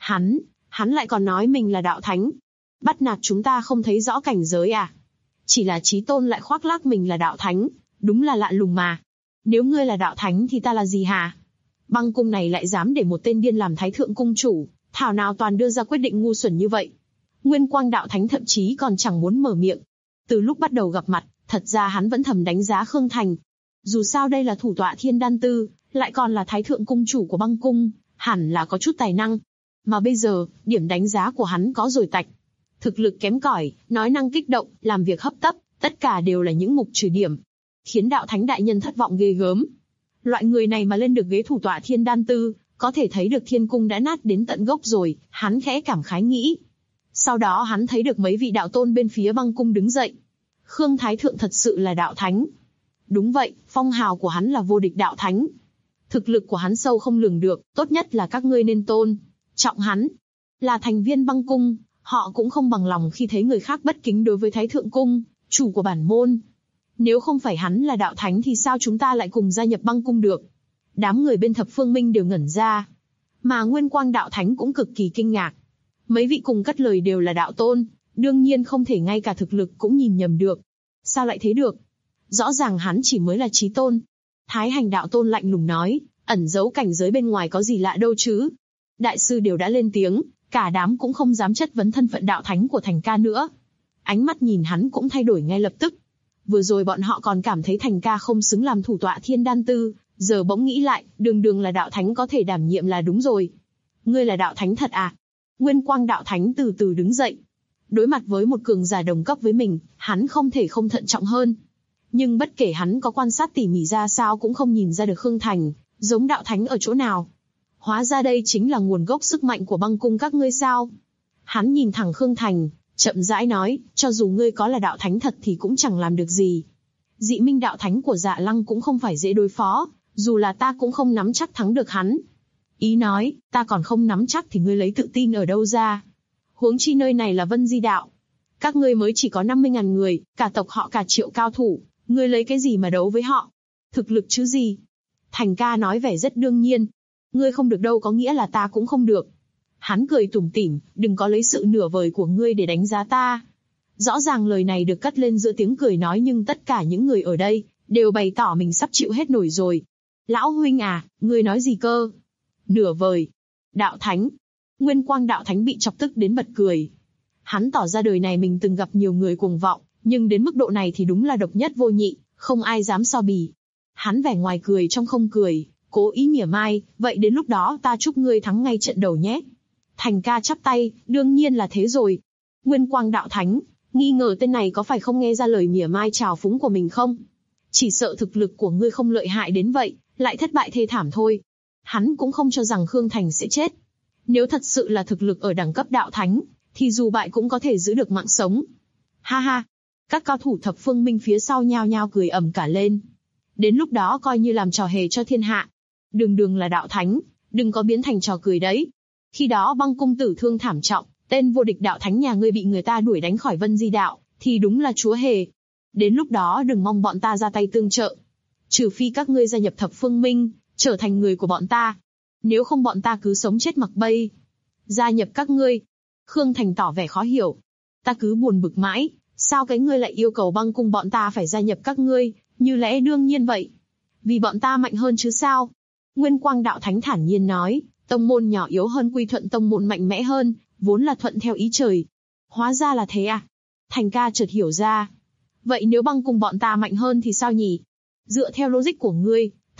Hắn lại còn nói mình là đạo thánh. Bắt nạt chúng ta không thấy rõ cảnh giới à? Chỉ là Chí Tôn lại khoác lác mình là đạo thánh, đúng là lạ lùng mà. Nếu ngươi là đạo thánh thì ta là gì hả? Băng cung này lại dám để một tên điên làm thái thượng cung chủ, thảo nào toàn đưa ra quyết định ngu xuẩn như vậy. Nguyên Quang đạo thánh thậm chí còn chẳng muốn mở miệng. Từ lúc bắt đầu gặp mặt, thật ra hắn vẫn thầm đánh giá Khương Thành. Dù sao đây là thủ tọa Thiên Đan Tư, lại còn là thái thượng cung chủ của băng cung, hẳn là có chút tài năng. Mà bây giờ, điểm đánh giá của hắn có rồi tạch. Thực lực kém cỏi, nói năng kích động, làm việc hấp tấp, tất cả đều là những mục trừ điểm. Khiến đạo thánh đại nhân thất vọng ghê gớm. Loại người này mà lên được ghế thủ tọa Thiên Đan Tư, có thể thấy được thiên cung đã nát đến tận gốc rồi, hắn khẽ cảm khái nghĩ. Sau đó hắn thấy được mấy vị đạo tôn bên phía băng cung đứng dậy. Khương Thái Thượng thật sự là đạo thánh. Đúng vậy, phong hào của hắn là vô địch đạo thánh. Thực lực của hắn sâu không lường được, tốt nhất là các ngươi nên tôn trọng hắn. Là thành viên băng cung, họ cũng không bằng lòng khi thấy người khác bất kính đối với Thái Thượng Cung, chủ của bản môn. Nếu không phải hắn là đạo thánh thì sao chúng ta lại cùng gia nhập băng cung được? Đám người bên Thập Phương Minh đều ngẩn ra. Mà Nguyên Quang đạo thánh cũng cực kỳ kinh ngạc. Mấy vị cùng cất lời đều là đạo tôn, đương nhiên không thể ngay cả thực lực cũng nhìn nhầm được. Sao lại thế được? Rõ ràng hắn chỉ mới là chí tôn. Thái Hành đạo tôn lạnh lùng nói, ẩn giấu cảnh giới bên ngoài có gì lạ đâu chứ. Đại sư đều đã lên tiếng, cả đám cũng không dám chất vấn thân phận đạo thánh của Thành ca nữa. Ánh mắt nhìn hắn cũng thay đổi ngay lập tức. Vừa rồi bọn họ còn cảm thấy Thành ca không xứng làm thủ tọa Thiên Đan Tư, giờ bỗng nghĩ lại, đường là đạo thánh có thể đảm nhiệm là đúng rồi. Ngươi là đạo thánh thật à? Nguyên Quang đạo thánh từ từ đứng dậy. Đối mặt với một cường giả đồng cấp với mình, hắn không thể không thận trọng hơn. Nhưng bất kể hắn có quan sát tỉ mỉ ra sao cũng không nhìn ra được Khương Thành giống đạo thánh ở chỗ nào. Hóa ra đây chính là nguồn gốc sức mạnh của băng cung các ngươi sao? Hắn nhìn thẳng Khương Thành, chậm rãi nói, cho dù ngươi có là đạo thánh thật thì cũng chẳng làm được gì. Dị minh đạo thánh của Dạ Lăng cũng không phải dễ đối phó, dù là ta cũng không nắm chắc thắng được hắn. Ý nói, ta còn không nắm chắc thì ngươi lấy tự tin ở đâu ra? Huống chi nơi này là Vân Di Đạo. Các ngươi mới chỉ có 50.000 người, cả tộc họ cả triệu cao thủ, ngươi lấy cái gì mà đấu với họ? Thực lực chứ gì? Thành ca nói vẻ rất đương nhiên. Ngươi không được đâu có nghĩa là ta cũng không được. Hắn cười tủm tỉm, đừng có lấy sự nửa vời của ngươi để đánh giá ta. Rõ ràng lời này được cất lên giữa tiếng cười nói nhưng tất cả những người ở đây đều bày tỏ mình sắp chịu hết nổi rồi. Lão huynh à, ngươi nói gì cơ? Nửa vời. Đạo thánh. Nguyên Quang đạo thánh bị chọc tức đến bật cười. Hắn tỏ ra đời này mình từng gặp nhiều người cuồng vọng, nhưng đến mức độ này thì đúng là độc nhất vô nhị, không ai dám so bì. Hắn vẻ ngoài cười trong không cười, cố ý mỉa mai, vậy đến lúc đó ta chúc ngươi thắng ngay trận đầu nhé. Thành ca chắp tay, đương nhiên là thế rồi. Nguyên Quang đạo thánh, nghi ngờ tên này có phải không nghe ra lời mỉa mai trào phúng của mình không? Chỉ sợ thực lực của ngươi không lợi hại đến vậy, lại thất bại thê thảm thôi. Hắn cũng không cho rằng Khương Thành sẽ chết. Nếu thật sự là thực lực ở đẳng cấp đạo thánh, thì dù bại cũng có thể giữ được mạng sống. Ha ha! Các cao thủ Thập Phương Minh phía sau nhao nhao cười ầm cả lên. Đến lúc đó coi như làm trò hề cho thiên hạ. Đường là đạo thánh, đừng có biến thành trò cười đấy. Khi đó băng cung tử thương thảm trọng, tên vô địch đạo thánh nhà ngươi bị người ta đuổi đánh khỏi Vân Di Đạo, thì đúng là chúa hề. Đến lúc đó đừng mong bọn ta ra tay tương trợ. Trừ phi các ngươi gia nhập Thập Phương Minh, trở thành người của bọn ta. Nếu không bọn ta cứ sống chết mặc bay. Gia nhập các ngươi. Khương Thành tỏ vẻ khó hiểu. Ta cứ buồn bực mãi, sao cái ngươi lại yêu cầu băng cung bọn ta phải gia nhập các ngươi, như lẽ đương nhiên vậy. Vì bọn ta mạnh hơn chứ sao? Nguyên Quang đạo thánh thản nhiên nói, tông môn nhỏ yếu hơn quy thuận tông môn mạnh mẽ hơn, vốn là thuận theo ý trời. Hóa ra là thế à? Thành ca chợt hiểu ra. Vậy nếu băng cung bọn ta mạnh hơn thì sao nhỉ? Dựa theo logic của ngươi,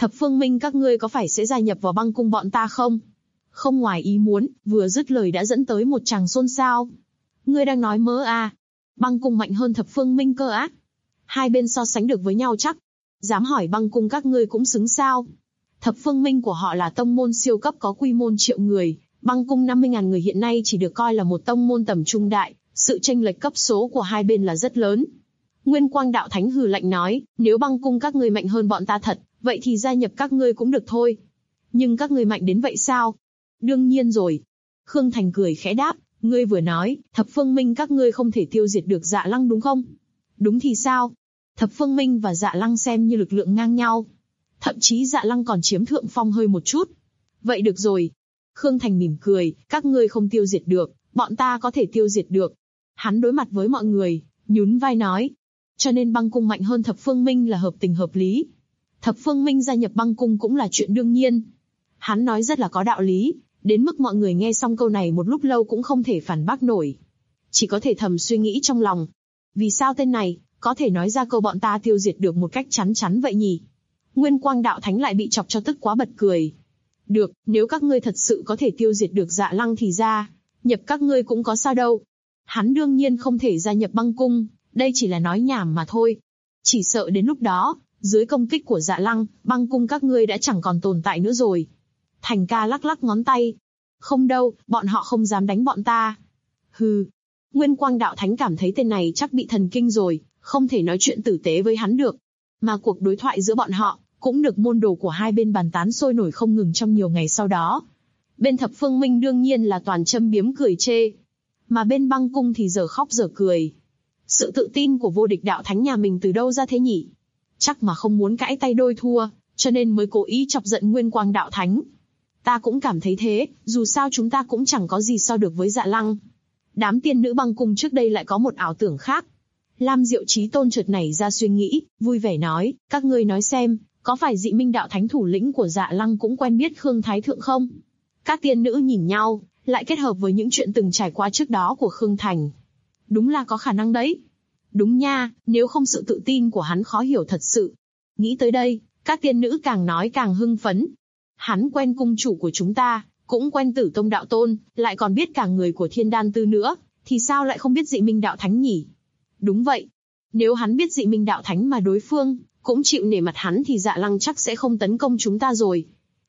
Thập Phương Minh các ngươi có phải sẽ gia nhập vào băng cung bọn ta không? Không ngoài ý muốn, vừa dứt lời đã dẫn tới một tràng xôn xao. Ngươi đang nói mớ à? Băng cung mạnh hơn Thập Phương Minh cơ á? Hai bên so sánh được với nhau chắc. Dám hỏi băng cung các ngươi cũng xứng sao? Thập Phương Minh của họ là tông môn siêu cấp có quy mô triệu người, băng cung 50.000 người hiện nay chỉ được coi là một tông môn tầm trung đại, sự chênh lệch cấp số của hai bên là rất lớn. Nguyên Quang Đạo Thánh hừ lạnh nói, nếu băng cung các ngươi mạnh hơn bọn ta thật, vậy thì gia nhập các ngươi cũng được thôi. Nhưng các ngươi mạnh đến vậy sao? Đương nhiên rồi. Khương Thành cười khẽ đáp, ngươi vừa nói, Thập Phương Minh các ngươi không thể tiêu diệt được Dạ Lăng đúng không? Đúng thì sao? Thập Phương Minh và Dạ Lăng xem như lực lượng ngang nhau. Thậm chí Dạ Lăng còn chiếm thượng phong hơi một chút. Vậy được rồi. Khương Thành mỉm cười, các ngươi không tiêu diệt được, bọn ta có thể tiêu diệt được. Hắn đối mặt với mọi người, nhún vai nói. Cho nên băng cung mạnh hơn Thập Phương Minh là hợp tình hợp lý. Thập Phương Minh gia nhập băng cung cũng là chuyện đương nhiên. Hắn nói rất là có đạo lý, đến mức mọi người nghe xong câu này một lúc lâu cũng không thể phản bác nổi. Chỉ có thể thầm suy nghĩ trong lòng. Vì sao tên này, có thể nói ra câu bọn ta tiêu diệt được một cách chắn chắn vậy nhỉ? Nguyên Quang Đạo Thánh lại bị chọc cho tức quá bật cười. Được, nếu các ngươi thật sự có thể tiêu diệt được Dạ Lăng thì ra, nhập các ngươi cũng có sao đâu. Hắn đương nhiên không thể gia nhập băng cung, đây chỉ là nói nhảm mà thôi. Chỉ sợ đến lúc đó, dưới công kích của Dạ Lăng, băng cung các ngươi đã chẳng còn tồn tại nữa rồi. Thành ca lắc lắc ngón tay. Không đâu, bọn họ không dám đánh bọn ta. Hừ. Nguyên Quang Đạo Thánh cảm thấy tên này chắc bị thần kinh rồi, không thể nói chuyện tử tế với hắn được. Mà cuộc đối thoại giữa bọn họ, cũng được môn đồ của hai bên bàn tán sôi nổi không ngừng trong nhiều ngày sau đó. Bên Thập Phương Minh đương nhiên là toàn châm biếm cười chê. Mà bên băng cung thì giờ khóc giờ cười. Sự tự tin của vô địch đạo thánh nhà mình từ đâu ra thế nhỉ? Chắc mà không muốn cãi tay đôi thua, cho nên mới cố ý chọc giận Nguyên Quang Đạo Thánh. Ta cũng cảm thấy thế, dù sao chúng ta cũng chẳng có gì so được với Dạ Lăng. Đám tiên nữ băng cung trước đây lại có một ảo tưởng khác. Lam Diệu Chí Tôn chợt nảy ra suy nghĩ, vui vẻ nói, các ngươi nói xem, có phải Dị Minh Đạo Thánh thủ lĩnh của Dạ Lăng cũng quen biết Khương Thái Thượng không? Các tiên nữ nhìn nhau, lại kết hợp với những chuyện từng trải qua trước đó của Khương Thành. Đúng là có khả năng đấy. Đúng nha, nếu không sự tự tin của hắn khó hiểu thật sự. Nghĩ tới đây, các tiên nữ càng nói càng hưng phấn. Hắn quen cung chủ của chúng ta, cũng quen Tử Tông Đạo Tôn, lại còn biết cả người của Thiên Đan Tư nữa, thì sao lại không biết Dị Minh Đạo Thánh nhỉ? Đúng vậy. Nếu hắn biết Dị Minh Đạo Thánh mà đối phương cũng chịu nể mặt hắn thì Dạ Lăng chắc sẽ không tấn công chúng ta rồi.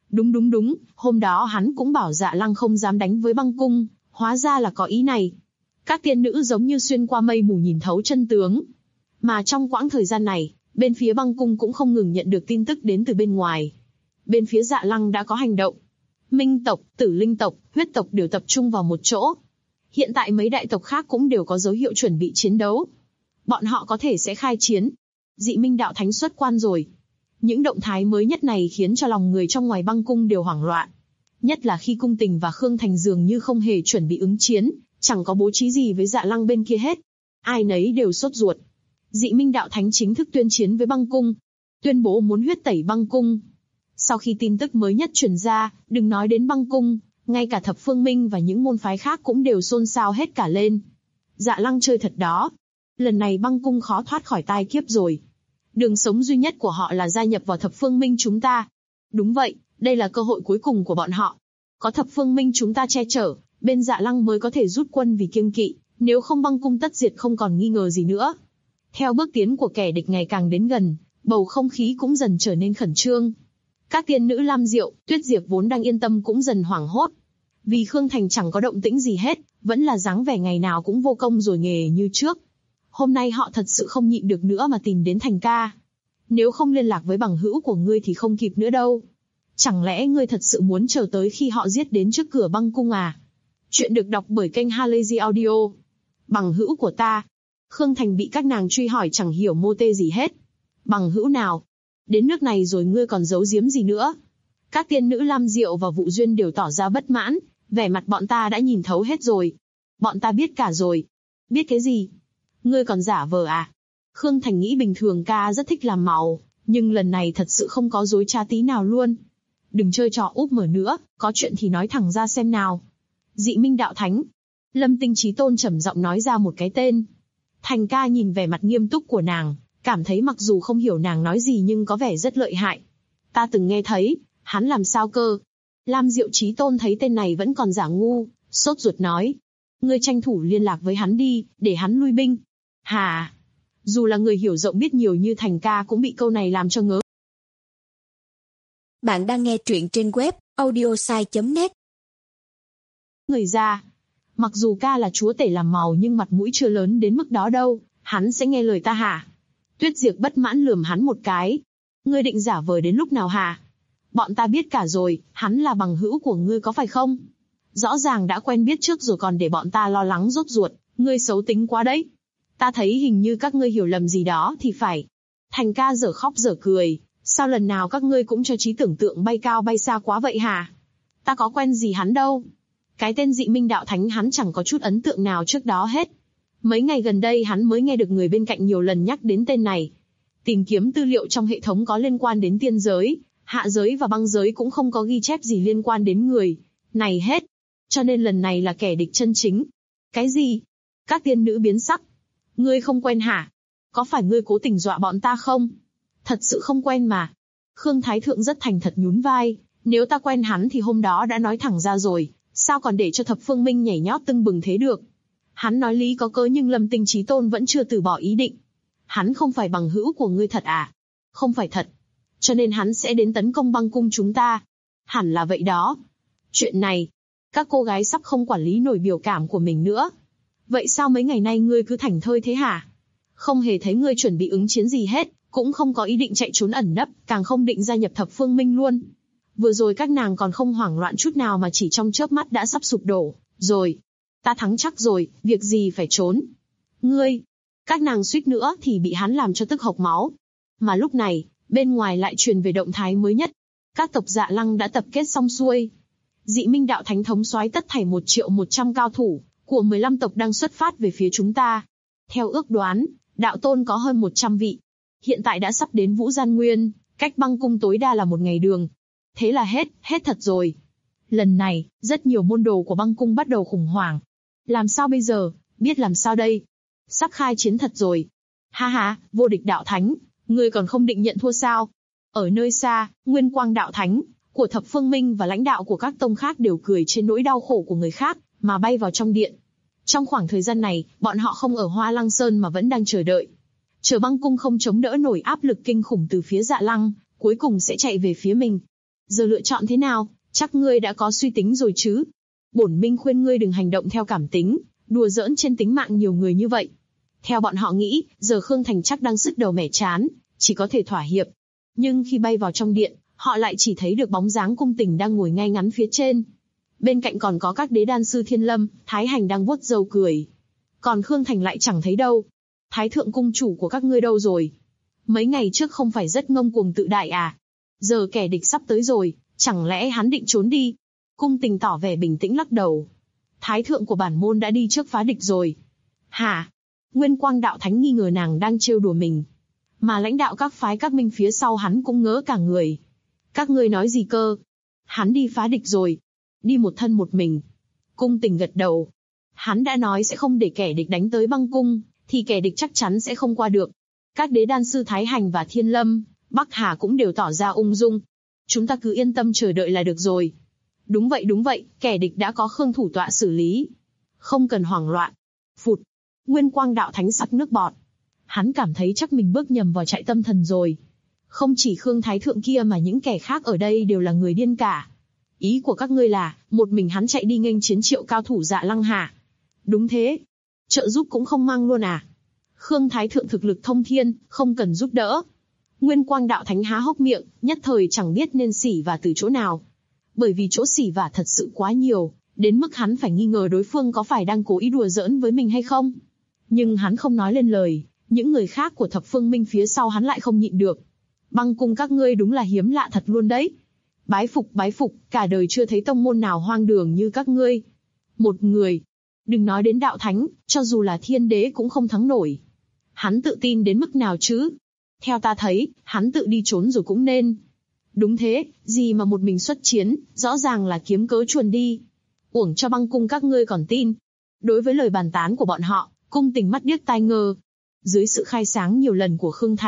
Đúng, hôm đó hắn cũng bảo Dạ Lăng không dám đánh với băng cung, hóa ra là có ý này. Các tiên nữ giống như xuyên qua mây mù nhìn thấu chân tướng. Mà trong quãng thời gian này, bên phía băng cung cũng không ngừng nhận được tin tức đến từ bên ngoài. Bên phía Dạ Lăng đã có hành động. Minh tộc, Tử Linh tộc, Huyết tộc đều tập trung vào một chỗ. Hiện tại mấy đại tộc khác cũng đều có dấu hiệu chuẩn bị chiến đấu. Bọn họ có thể sẽ khai chiến. Dị Minh Đạo Thánh xuất quan rồi. Những động thái mới nhất này khiến cho lòng người trong ngoài băng cung đều hoảng loạn. Nhất là khi Cung Tình và Khương Thành dường như không hề chuẩn bị ứng chiến, chẳng có bố trí gì với Dạ Lăng bên kia hết. Ai nấy đều sốt ruột. Dị Minh Đạo Thánh chính thức tuyên chiến với băng cung. Tuyên bố muốn huyết tẩy băng cung. Sau khi tin tức mới nhất truyền ra, đừng nói đến băng cung, ngay cả Thập Phương Minh và những môn phái khác cũng đều xôn xao hết cả lên. Dạ Lăng chơi thật đó. Lần này băng cung khó thoát khỏi tai kiếp rồi. Đường sống duy nhất của họ là gia nhập vào Thập Phương Minh chúng ta. Đúng vậy, đây là cơ hội cuối cùng của bọn họ. Có Thập Phương Minh chúng ta che chở, bên Dạ Lăng mới có thể rút quân vì kiêng kỵ, nếu không băng cung tất diệt không còn nghi ngờ gì nữa. Theo bước tiến của kẻ địch ngày càng đến gần, bầu không khí cũng dần trở nên khẩn trương. Các tiên nữ Lam Diệu, Tuyết Diệp vốn đang yên tâm cũng dần hoảng hốt. Vì Khương Thành chẳng có động tĩnh gì hết, vẫn là dáng vẻ ngày nào cũng vô công rồi nghề như trước. Hôm nay họ thật sự không nhịn được nữa mà tìm đến Thành ca. Nếu không liên lạc với bằng hữu của ngươi thì không kịp nữa đâu. Chẳng lẽ ngươi thật sự muốn chờ tới khi họ giết đến trước cửa băng cung à? Chuyện được đọc bởi kênh Halazy Audio. Bằng hữu của ta. Khương Thành bị các nàng truy hỏi chẳng hiểu mô tê gì hết. Bằng hữu nào? Đến nước này rồi ngươi còn giấu giếm gì nữa? Các tiên nữ Lam Diệu và Vụ Duyên đều tỏ ra bất mãn, vẻ mặt bọn ta đã nhìn thấu hết rồi. Bọn ta biết cả rồi. Biết cái gì? Ngươi còn giả vờ à? Khương Thành nghĩ bình thường ca rất thích làm màu, nhưng lần này thật sự không có dối trá tí nào luôn. Đừng chơi trò úp mở nữa, có chuyện thì nói thẳng ra xem nào. Dị Minh Đạo Thánh. Lâm Tinh Chí Tôn trầm giọng nói ra một cái tên. Thành ca nhìn vẻ mặt nghiêm túc của nàng, cảm thấy mặc dù không hiểu nàng nói gì nhưng có vẻ rất lợi hại. Ta từng nghe thấy, hắn làm sao cơ? Lam Diệu Chí Tôn thấy tên này vẫn còn giả ngu, sốt ruột nói. Ngươi tranh thủ liên lạc với hắn đi, để hắn lui binh. Hả? Dù là người hiểu rộng biết nhiều như Thành ca cũng bị câu này làm cho ngớ. Bạn đang nghe truyện trên web audiosai.net. Người ra. Mặc dù ca là chúa tể làm màu nhưng mặt mũi chưa lớn đến mức đó đâu, hắn sẽ nghe lời ta hả? Tuyết Diệp bất mãn lườm hắn một cái. Ngươi định giả vờ đến lúc nào hả? Bọn ta biết cả rồi, hắn là bằng hữu của ngươi có phải không? Rõ ràng đã quen biết trước rồi còn để bọn ta lo lắng rốt ruột, ngươi xấu tính quá đấy. Ta thấy hình như các ngươi hiểu lầm gì đó thì phải. Thành ca dở khóc dở cười, sao lần nào các ngươi cũng cho trí tưởng tượng bay cao bay xa quá vậy hả? Ta có quen gì hắn đâu. Cái tên Dị Minh Đạo Thánh hắn chẳng có chút ấn tượng nào trước đó hết. Mấy ngày gần đây hắn mới nghe được người bên cạnh nhiều lần nhắc đến tên này. Tìm kiếm tư liệu trong hệ thống có liên quan đến tiên giới, hạ giới và băng giới cũng không có ghi chép gì liên quan đến người này hết. Cho nên lần này là kẻ địch chân chính. Cái gì? Các tiên nữ biến sắc. Ngươi không quen hả? Có phải ngươi cố tình dọa bọn ta không? Thật sự không quen mà. Khương Thái Thượng rất thành thật nhún vai. Nếu ta quen hắn thì hôm đó đã nói thẳng ra rồi. Sao còn để cho Thập Phương Minh nhảy nhót tưng bừng thế được? Hắn nói lý có cớ nhưng Lâm Tinh Chí Tôn vẫn chưa từ bỏ ý định. Hắn không phải bằng hữu của ngươi thật à? Không phải thật. Cho nên hắn sẽ đến tấn công băng cung chúng ta. Hẳn là vậy đó. Chuyện này, các cô gái sắp không quản lý nổi biểu cảm của mình nữa. Vậy sao mấy ngày nay ngươi cứ thảnh thơi thế hả? Không hề thấy ngươi chuẩn bị ứng chiến gì hết, cũng không có ý định chạy trốn ẩn nấp, càng không định gia nhập Thập Phương Minh luôn. Vừa rồi các nàng còn không hoảng loạn chút nào mà chỉ trong chớp mắt đã sắp sụp đổ. Rồi, ta thắng chắc rồi, việc gì phải trốn. Ngươi, các nàng suýt nữa thì bị hắn làm cho tức hộc máu. Mà lúc này, bên ngoài lại truyền về động thái mới nhất. Các tộc Dạ Lăng đã tập kết xong xuôi. Dị Minh Đạo Thánh thống soái tất thảy 1.100.000 cao thủ của 15 tộc đang xuất phát về phía chúng ta. Theo ước đoán, đạo tôn có hơn 100 vị. Hiện tại đã sắp đến Vũ Gian Nguyên, cách băng cung tối đa là 1 ngày đường. Thế là hết thật rồi. Lần này, rất nhiều môn đồ của băng cung bắt đầu khủng hoảng. Làm sao bây giờ, biết làm sao đây? Sắp khai chiến thật rồi. Ha ha, vô địch đạo thánh, ngươi còn không định nhận thua sao? Ở nơi xa, Nguyên Quang Đạo Thánh của Thập Phương Minh và lãnh đạo của các tông khác đều cười trên nỗi đau khổ của người khác, mà bay vào trong điện. Trong khoảng thời gian này, bọn họ không ở Hoa Lăng Sơn mà vẫn đang chờ đợi. Chờ băng cung không chống đỡ nổi áp lực kinh khủng từ phía Dạ Lăng, cuối cùng sẽ chạy về phía mình. Giờ lựa chọn thế nào, chắc ngươi đã có suy tính rồi chứ? Bổn Minh khuyên ngươi đừng hành động theo cảm tính, đùa giỡn trên tính mạng nhiều người như vậy. Theo bọn họ nghĩ, giờ Khương Thành chắc đang sứt đầu mẻ chán, chỉ có thể thỏa hiệp. Nhưng khi bay vào trong điện, họ lại chỉ thấy được bóng dáng Cung Tình đang ngồi ngay ngắn phía trên. Bên cạnh còn có các đế đan sư Thiên Lâm, Thái Hành đang vuốt râu cười. Còn Khương Thành lại chẳng thấy đâu. Thái thượng cung chủ của các ngươi đâu rồi? Mấy ngày trước không phải rất ngông cuồng tự đại à? Giờ kẻ địch sắp tới rồi, chẳng lẽ hắn định trốn đi? Cung Tình tỏ vẻ bình tĩnh lắc đầu. Thái thượng của bản môn đã đi trước phá địch rồi. Hả? Nguyên Quang Đạo Thánh nghi ngờ nàng đang trêu đùa mình. Mà lãnh đạo các phái các minh phía sau hắn cũng ngỡ cả người. Các ngươi nói gì cơ? Hắn đi phá địch rồi. Đi một thân một mình. Cung Tình gật đầu. Hắn đã nói sẽ không để kẻ địch đánh tới băng cung, thì kẻ địch chắc chắn sẽ không qua được. Các đế đan sư Thái Hành và Thiên Lâm, Bắc Hà cũng đều tỏ ra ung dung. Chúng ta cứ yên tâm chờ đợi là được rồi. Đúng vậy, kẻ địch đã có Khương thủ tọa xử lý. Không cần hoảng loạn. Phụt. Nguyên Quang Đạo Thánh sặc nước bọt. Hắn cảm thấy chắc mình bước nhầm vào trại tâm thần rồi. Không chỉ Khương Thái Thượng kia mà những kẻ khác ở đây đều là người điên cả. Ý của các ngươi là, một mình hắn chạy đi nghênh chiến triệu cao thủ Dạ Lăng hả? Đúng thế. Trợ giúp cũng không mang luôn à? Khương Thái Thượng thực lực thông thiên, không cần giúp đỡ. Nguyên Quang Đạo Thánh há hốc miệng, nhất thời chẳng biết nên xỉ vả từ chỗ nào. Bởi vì chỗ xỉ vả thật sự quá nhiều, đến mức hắn phải nghi ngờ đối phương có phải đang cố ý đùa giỡn với mình hay không. Nhưng hắn không nói lên lời, những người khác của Thập Phương Minh phía sau hắn lại không nhịn được. Băng cung các ngươi đúng là hiếm lạ thật luôn đấy. Bái phục, cả đời chưa thấy tông môn nào hoang đường như các ngươi. Một người, đừng nói đến đạo thánh, cho dù là thiên đế cũng không thắng nổi. Hắn tự tin đến mức nào chứ? Theo ta thấy, hắn tự đi trốn rồi cũng nên. Đúng thế, gì mà một mình xuất chiến, rõ ràng là kiếm cớ chuồn đi. Uổng cho băng cung các ngươi còn tin. Đối với lời bàn tán của bọn họ, Cung Tình mắt điếc tai ngơ. Dưới sự khai sáng nhiều lần của Khương Thành,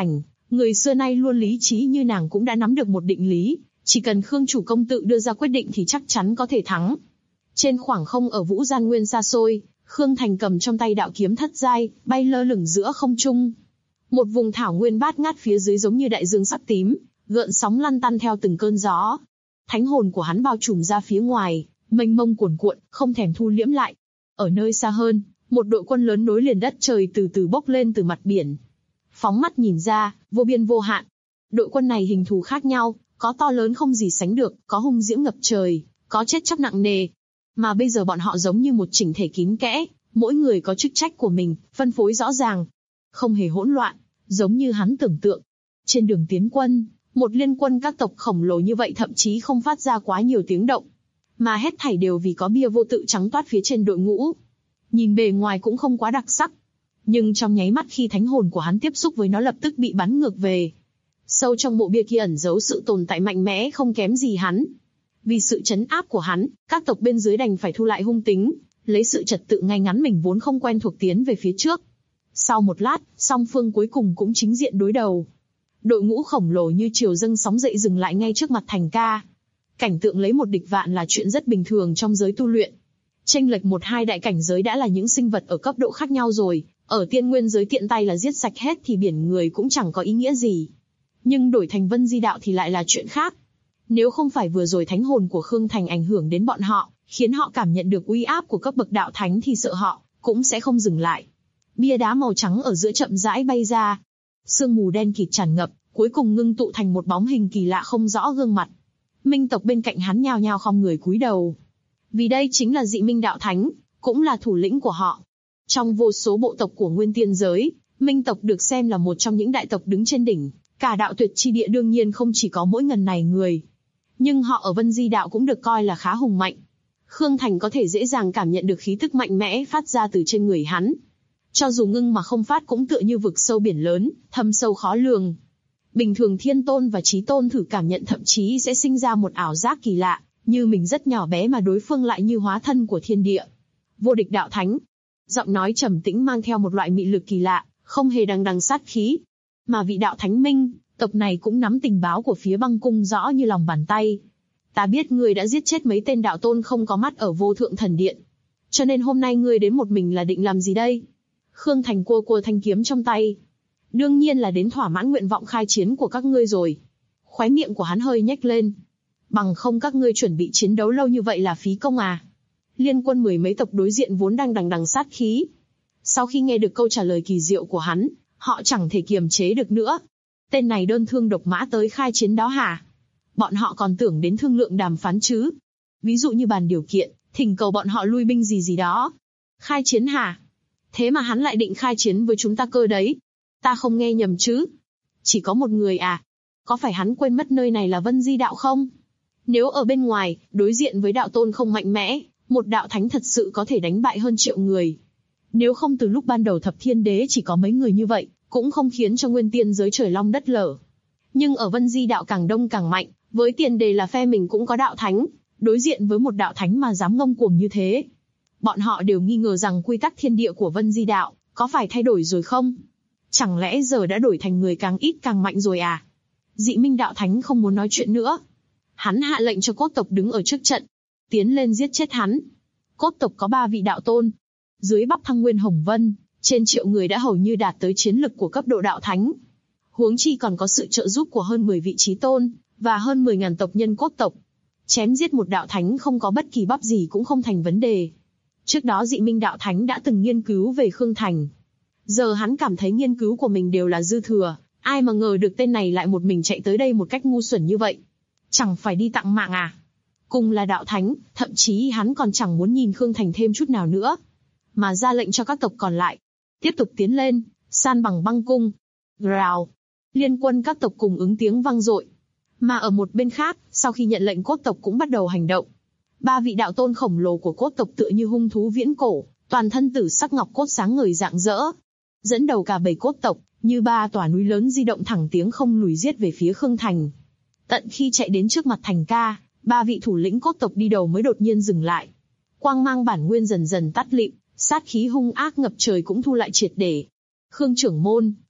Người xưa nay luôn lý trí như nàng cũng đã nắm được một định lý, chỉ cần Khương chủ công tự đưa ra quyết định thì chắc chắn có thể thắng. Trên khoảng không ở Vũ Gian Nguyên xa xôi, Khương Thành cầm trong tay đạo kiếm thất giai, bay lơ lửng giữa không trung. Một vùng thảo nguyên bát ngát phía dưới giống như đại dương sắc tím, gợn sóng lăn tăn theo từng cơn gió. Thánh hồn của hắn bao trùm ra phía ngoài, mênh mông cuồn cuộn, không thèm thu liễm lại. Ở nơi xa hơn, một đội quân lớn nối liền đất trời từ từ bốc lên từ mặt biển. Phóng mắt nhìn ra, vô biên vô hạn. Đội quân này hình thù khác nhau, có to lớn không gì sánh được, có hung diễm ngập trời, có chết chóc nặng nề. Mà bây giờ bọn họ giống như một chỉnh thể kín kẽ, mỗi người có chức trách của mình, phân phối rõ ràng. Không hề hỗn loạn, giống như hắn tưởng tượng. Trên đường tiến quân, một liên quân các tộc khổng lồ như vậy thậm chí không phát ra quá nhiều tiếng động. Mà hết thảy đều vì có bia vô tự trắng toát phía trên đội ngũ. Nhìn bề ngoài cũng không quá đặc sắc. Nhưng trong nháy mắt khi thánh hồn của hắn tiếp xúc với nó lập tức bị bắn ngược về. Sâu trong bộ bia kia ẩn giấu sự tồn tại mạnh mẽ không kém gì hắn. Vì sự trấn áp của hắn, các tộc bên dưới đành phải thu lại hung tính, lấy sự trật tự ngay ngắn mình vốn không quen thuộc tiến về phía trước. Sau một lát, song phương cuối cùng cũng chính diện đối đầu. Đội ngũ khổng lồ như triều dâng sóng dậy dừng lại ngay trước mặt Thành Ca. Cảnh tượng lấy một địch vạn là chuyện rất bình thường trong giới tu luyện. Chênh lệch 1-2 đại cảnh giới đã là những sinh vật ở cấp độ khác nhau rồi, ở tiên nguyên giới tiện tay là giết sạch hết thì biển người cũng chẳng có ý nghĩa gì. Nhưng đổi thành Vân Di Đạo thì lại là chuyện khác. Nếu không phải vừa rồi thánh hồn của Khương Thành ảnh hưởng đến bọn họ, khiến họ cảm nhận được uy áp của cấp bậc đạo thánh thì sợ họ cũng sẽ không dừng lại. Bia đá màu trắng ở giữa chậm rãi bay ra. Sương mù đen kịt tràn ngập, cuối cùng ngưng tụ thành một bóng hình kỳ lạ không rõ gương mặt. Minh tộc bên cạnh hắn nhao nhao khom người cúi đầu. Vì đây chính là Dị Minh đạo thánh, cũng là thủ lĩnh của họ. Trong vô số bộ tộc của Nguyên Tiên giới, Minh tộc được xem là một trong những đại tộc đứng trên đỉnh. Cả đạo tuyệt chi địa đương nhiên không chỉ có mỗi ngần này người. Nhưng họ ở Vân Di Đạo cũng được coi là khá hùng mạnh. Khương Thành có thể dễ dàng cảm nhận được khí tức mạnh mẽ phát ra từ trên người hắn. Cho dù ngưng mà không phát cũng tựa như vực sâu biển lớn, thâm sâu khó lường. Bình thường Thiên Tôn và Chí Tôn thử cảm nhận thậm chí sẽ sinh ra một ảo giác kỳ lạ, như mình rất nhỏ bé mà đối phương lại như hóa thân của thiên địa. Vô địch đạo thánh. Giọng nói trầm tĩnh mang theo một loại mị lực kỳ lạ, không hề đằng đằng sát khí. Mà vị đạo thánh Minh, tộc này cũng nắm tình báo của phía băng cung rõ như lòng bàn tay. Ta biết ngươi đã giết chết mấy tên đạo tôn không có mắt ở vô thượng thần điện. Cho nên hôm nay ngươi đến một mình là định làm gì đây? Khương Thành cua cua thanh kiếm trong tay. Đương nhiên là đến thỏa mãn nguyện vọng khai chiến của các ngươi rồi. Khóe miệng của hắn hơi nhếch lên. Bằng không các ngươi chuẩn bị chiến đấu lâu như vậy là phí công à? Liên quân mười mấy tộc đối diện vốn đang đằng đằng sát khí. Sau khi nghe được câu trả lời kỳ diệu của hắn, họ chẳng thể kiềm chế được nữa. Tên này đơn thương độc mã tới khai chiến đó hả? Bọn họ còn tưởng đến thương lượng đàm phán chứ? Ví dụ như bàn điều kiện, thỉnh cầu bọn họ lui binh gì gì đó. Khai chiến hả? Thế mà hắn lại định khai chiến với chúng ta cơ đấy. Ta không nghe nhầm chứ? Chỉ có một người à? Có phải hắn quên mất nơi này là Vân Di Đạo không? Nếu ở bên ngoài, đối diện với đạo tôn không mạnh mẽ, một đạo thánh thật sự có thể đánh bại hơn triệu người. Nếu không từ lúc ban đầu Thập Thiên Đế chỉ có mấy người như vậy, cũng không khiến cho Nguyên Tiên giới trời long đất lở. Nhưng ở Vân Di Đạo càng đông càng mạnh, với tiền đề là phe mình cũng có đạo thánh, đối diện với một đạo thánh mà dám ngông cuồng như thế. Bọn họ đều nghi ngờ rằng quy tắc thiên địa của Vân Di Đạo có phải thay đổi rồi không? Chẳng lẽ giờ đã đổi thành người càng ít càng mạnh rồi à? Dị Minh đạo thánh không muốn nói chuyện nữa. Hắn hạ lệnh cho cốt tộc đứng ở trước trận, tiến lên giết chết hắn. Cốt tộc có 3 vị đạo tôn. Dưới Bắc Thăng Nguyên Hồng Vân, trên triệu người đã hầu như đạt tới chiến lực của cấp độ đạo thánh. Huống chi còn có sự trợ giúp của hơn 10 vị chí tôn, và hơn 10.000 tộc nhân cốt tộc. Chém giết một đạo thánh không có bất kỳ bắp gì cũng không thành vấn đề. Trước đó Dị Minh đạo thánh đã từng nghiên cứu về Khương Thành. Giờ hắn cảm thấy nghiên cứu của mình đều là dư thừa, ai mà ngờ được tên này lại một mình chạy tới đây một cách ngu xuẩn như vậy. Chẳng phải đi tặng mạng à? Cùng là đạo thánh, thậm chí hắn còn chẳng muốn nhìn Khương Thành thêm chút nào nữa. Mà ra lệnh cho các tộc còn lại. Tiếp tục tiến lên, san bằng băng cung. Rào. Liên quân các tộc cùng ứng tiếng vang dội. Mà ở một bên khác, sau khi nhận lệnh cốt tộc cũng bắt đầu hành động. 3 vị đạo tôn khổng lồ của cốt tộc tựa như hung thú viễn cổ, toàn thân tử sắc ngọc cốt sáng ngời rạng rỡ. Dẫn đầu cả bầy cốt tộc, như 3 tòa núi lớn di động thẳng tiếng không lùi giết về phía Khương Thành. Tận khi chạy đến trước mặt Thành Ca, 3 vị thủ lĩnh cốt tộc đi đầu mới đột nhiên dừng lại. Quang mang bản nguyên dần dần tắt lịm, sát khí hung ác ngập trời cũng thu lại triệt để. Khương trưởng môn,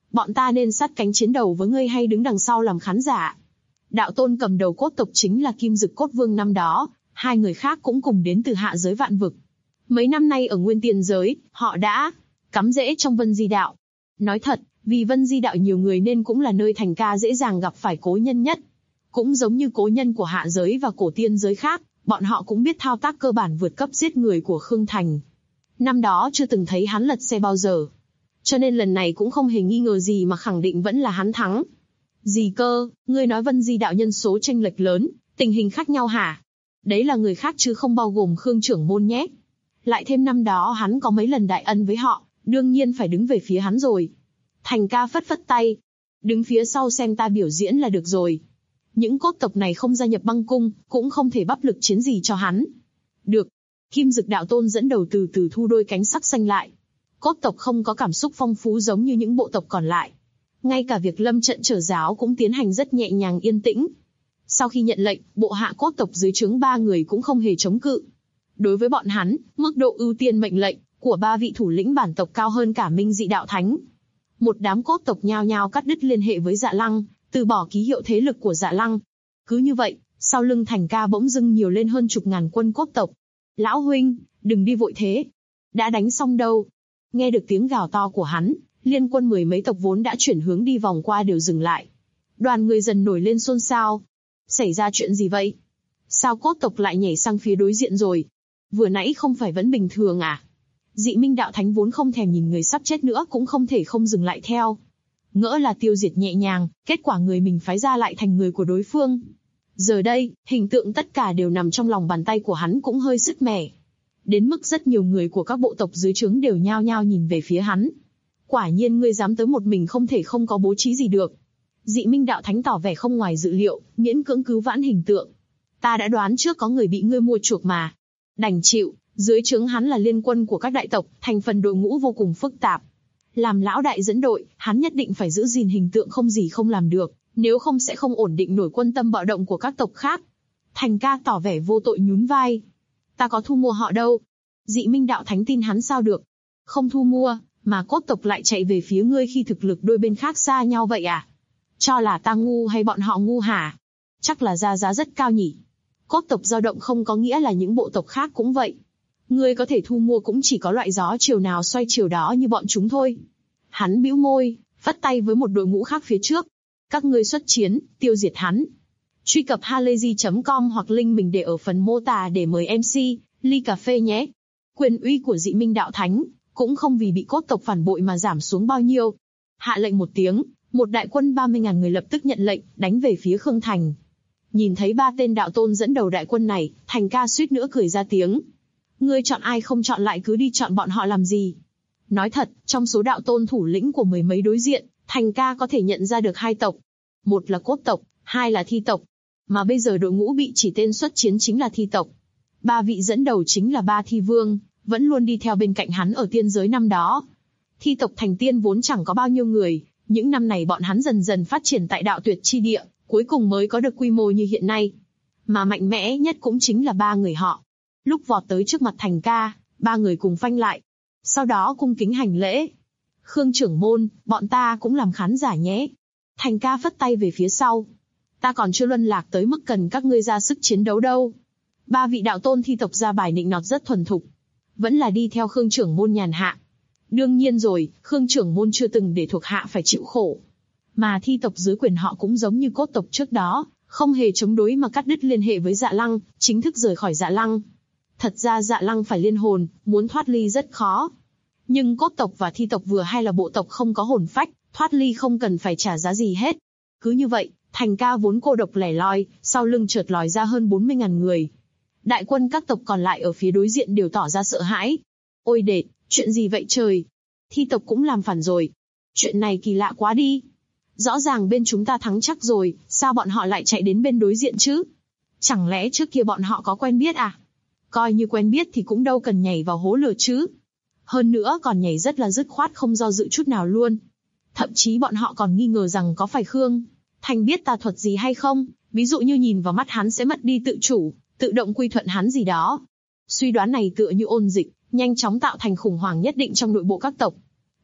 Bọn ta nên sát cánh chiến đầu với ngươi hay đứng đằng sau làm khán giả? Đạo tôn cầm đầu cốt tộc chính là Kim Dực Cốt Vương năm đó, hai người khác cũng cùng đến từ hạ giới vạn vực. Mấy năm nay ở Nguyên Tiên giới, họ đã cắm rễ trong Vân Di Đạo. Nói thật, vì Vân Di Đạo nhiều người nên cũng là nơi Thành Ca dễ dàng gặp phải cố nhân nhất. Cũng giống như cố nhân của hạ giới và cổ tiên giới khác, bọn họ cũng biết thao tác cơ bản vượt cấp giết người của Khương Thành. Năm đó chưa từng thấy hắn lật xe bao giờ. Cho nên lần này cũng không hề nghi ngờ gì mà khẳng định vẫn là hắn thắng. Gì cơ, ngươi nói Vân Di Đạo nhân số chênh lệch lớn, tình hình khác nhau hả? Đấy là người khác chứ không bao gồm Khương trưởng môn nhé. Lại thêm năm đó hắn có mấy lần đại ân với họ, đương nhiên phải đứng về phía hắn rồi. Thành Ca phất phất tay. Đứng phía sau xem ta biểu diễn là được rồi. Những cốt tộc này không gia nhập băng cung, cũng không thể bắp lực chiến gì cho hắn. Được. Kim Dực đạo tôn dẫn đầu từ từ thu đôi cánh sắc xanh lại. Cốt tộc không có cảm xúc phong phú giống như những bộ tộc còn lại. Ngay cả việc lâm trận trở giáo cũng tiến hành rất nhẹ nhàng yên tĩnh. Sau khi nhận lệnh, bộ hạ cốt tộc dưới trướng 3 người cũng không hề chống cự. Đối với bọn hắn, mức độ ưu tiên mệnh lệnh của 3 vị thủ lĩnh bản tộc cao hơn cả Minh Dị Đạo Thánh. Một đám cốt tộc nhao nhao cắt đứt liên hệ với Dạ Lăng, từ bỏ ký hiệu thế lực của Dạ Lăng. Cứ như vậy, sau lưng Thành Ca bỗng dưng nhiều lên hơn chục ngàn quân cốt tộc. Lão huynh, đừng đi vội thế. Đã đánh xong đâu. Nghe được tiếng gào to của hắn, liên quân 10 mấy tộc vốn đã chuyển hướng đi vòng qua đều dừng lại. Đoàn người dần nổi lên xôn xao. Xảy ra chuyện gì vậy? Sao cốt tộc lại nhảy sang phía đối diện rồi? Vừa nãy không phải vẫn bình thường à? Dị Minh Đạo Thánh vốn không thèm nhìn người sắp chết nữa cũng không thể không dừng lại theo. Ngỡ là tiêu diệt nhẹ nhàng, kết quả người mình phái ra lại thành người của đối phương. Giờ đây, hình tượng tất cả đều nằm trong lòng bàn tay của hắn cũng hơi sứt mẻ. Đến mức rất nhiều người của các bộ tộc dưới trướng đều nhao nhao nhìn về phía hắn. Quả nhiên ngươi dám tới một mình không thể không có bố trí gì được. Dị Minh Đạo Thánh tỏ vẻ không ngoài dự liệu, miễn cưỡng cứu vãn hình tượng. Ta đã đoán trước có người bị ngươi mua chuộc mà. Đành chịu, dưới trướng hắn là liên quân của các đại tộc, thành phần đội ngũ vô cùng phức tạp. Làm lão đại dẫn đội, hắn nhất định phải giữ gìn hình tượng không gì không làm được, nếu không sẽ không ổn định nổi quân tâm bạo động của các tộc khác. Thành Ca tỏ vẻ vô tội nhún vai. Ta có thu mua họ đâu. Dị Minh Đạo Thánh tin hắn sao được. Không thu mua, mà cốt tộc lại chạy về phía ngươi khi thực lực đôi bên khác xa nhau vậy à? Cho là ta ngu hay bọn họ ngu hả? Chắc là ra giá rất cao nhỉ. Cốt tộc dao động không có nghĩa là những bộ tộc khác cũng vậy. Ngươi có thể thu mua cũng chỉ có loại gió chiều nào xoay chiều đó như bọn chúng thôi. Hắn bĩu môi, phất tay với một đội ngũ khác phía trước. Các ngươi xuất chiến, tiêu diệt hắn. Truy cập halayzi.com hoặc link mình để ở phần mô tả để mời MC, ly cà phê nhé. Quyền uy của Dị Minh Đạo Thánh cũng không vì bị cốt tộc phản bội mà giảm xuống bao nhiêu. Hạ lệnh một tiếng, một đại quân 30.000 người lập tức nhận lệnh, đánh về phía Khương Thành. Nhìn thấy 3 tên đạo tôn dẫn đầu đại quân này, Thành Ca suýt nữa cười ra tiếng. Ngươi chọn ai không chọn lại cứ đi chọn bọn họ làm gì? Nói thật, trong số đạo tôn thủ lĩnh của mười mấy đối diện, Thành Ca có thể nhận ra được 2 tộc. Một là cốt tộc, 2 là thi tộc. Mà bây giờ đội ngũ bị chỉ tên xuất chiến chính là thi tộc. 3 vị dẫn đầu chính là 3 thi vương, vẫn luôn đi theo bên cạnh hắn ở tiên giới năm đó. Thi tộc thành tiên vốn chẳng có bao nhiêu người, những năm này bọn hắn dần dần phát triển tại đạo tuyệt chi địa, cuối cùng mới có được quy mô như hiện nay. Mà mạnh mẽ nhất cũng chính là 3 người họ. Lúc vọt tới trước mặt Thành Ca, 3 người cùng phanh lại. Sau đó cung kính hành lễ. Khương trưởng môn, bọn ta cũng làm khán giả nhé. Thành Ca phất tay về phía sau. Ta còn chưa luân lạc tới mức cần các ngươi ra sức chiến đấu đâu. 3 vị đạo tôn thi tộc ra bài nịnh nọt rất thuần thục. Vẫn là đi theo Khương trưởng môn nhàn hạ. Đương nhiên rồi, Khương trưởng môn chưa từng để thuộc hạ phải chịu khổ. Mà thi tộc dưới quyền họ cũng giống như cốt tộc trước đó, không hề chống đối mà cắt đứt liên hệ với Dạ Lăng, chính thức rời khỏi Dạ Lăng. Thật ra Dạ Lăng phải liên hồn, muốn thoát ly rất khó. Nhưng cốt tộc và thi tộc vừa hay là bộ tộc không có hồn phách, thoát ly không cần phải trả giá gì hết. Cứ như vậy, Thành Ca vốn cô độc lẻ loi, sau lưng chợt lòi ra hơn 40.000 người. Đại quân các tộc còn lại ở phía đối diện đều tỏ ra sợ hãi. Ôi đệt, chuyện gì vậy trời? Thi tộc cũng làm phản rồi. Chuyện này kỳ lạ quá đi. Rõ ràng bên chúng ta thắng chắc rồi, sao bọn họ lại chạy đến bên đối diện chứ? Chẳng lẽ trước kia bọn họ có quen biết à? Coi như quen biết thì cũng đâu cần nhảy vào hố lửa chứ. Hơn nữa còn nhảy rất là dứt khoát không do dự chút nào luôn. Thậm chí bọn họ còn nghi ngờ rằng có phải Khương Thành biết tà thuật gì hay không, ví dụ như nhìn vào mắt hắn sẽ mất đi tự chủ, tự động quy thuận hắn gì đó. Suy đoán này tựa như ôn dịch, nhanh chóng tạo thành khủng hoảng nhất định trong nội bộ các tộc.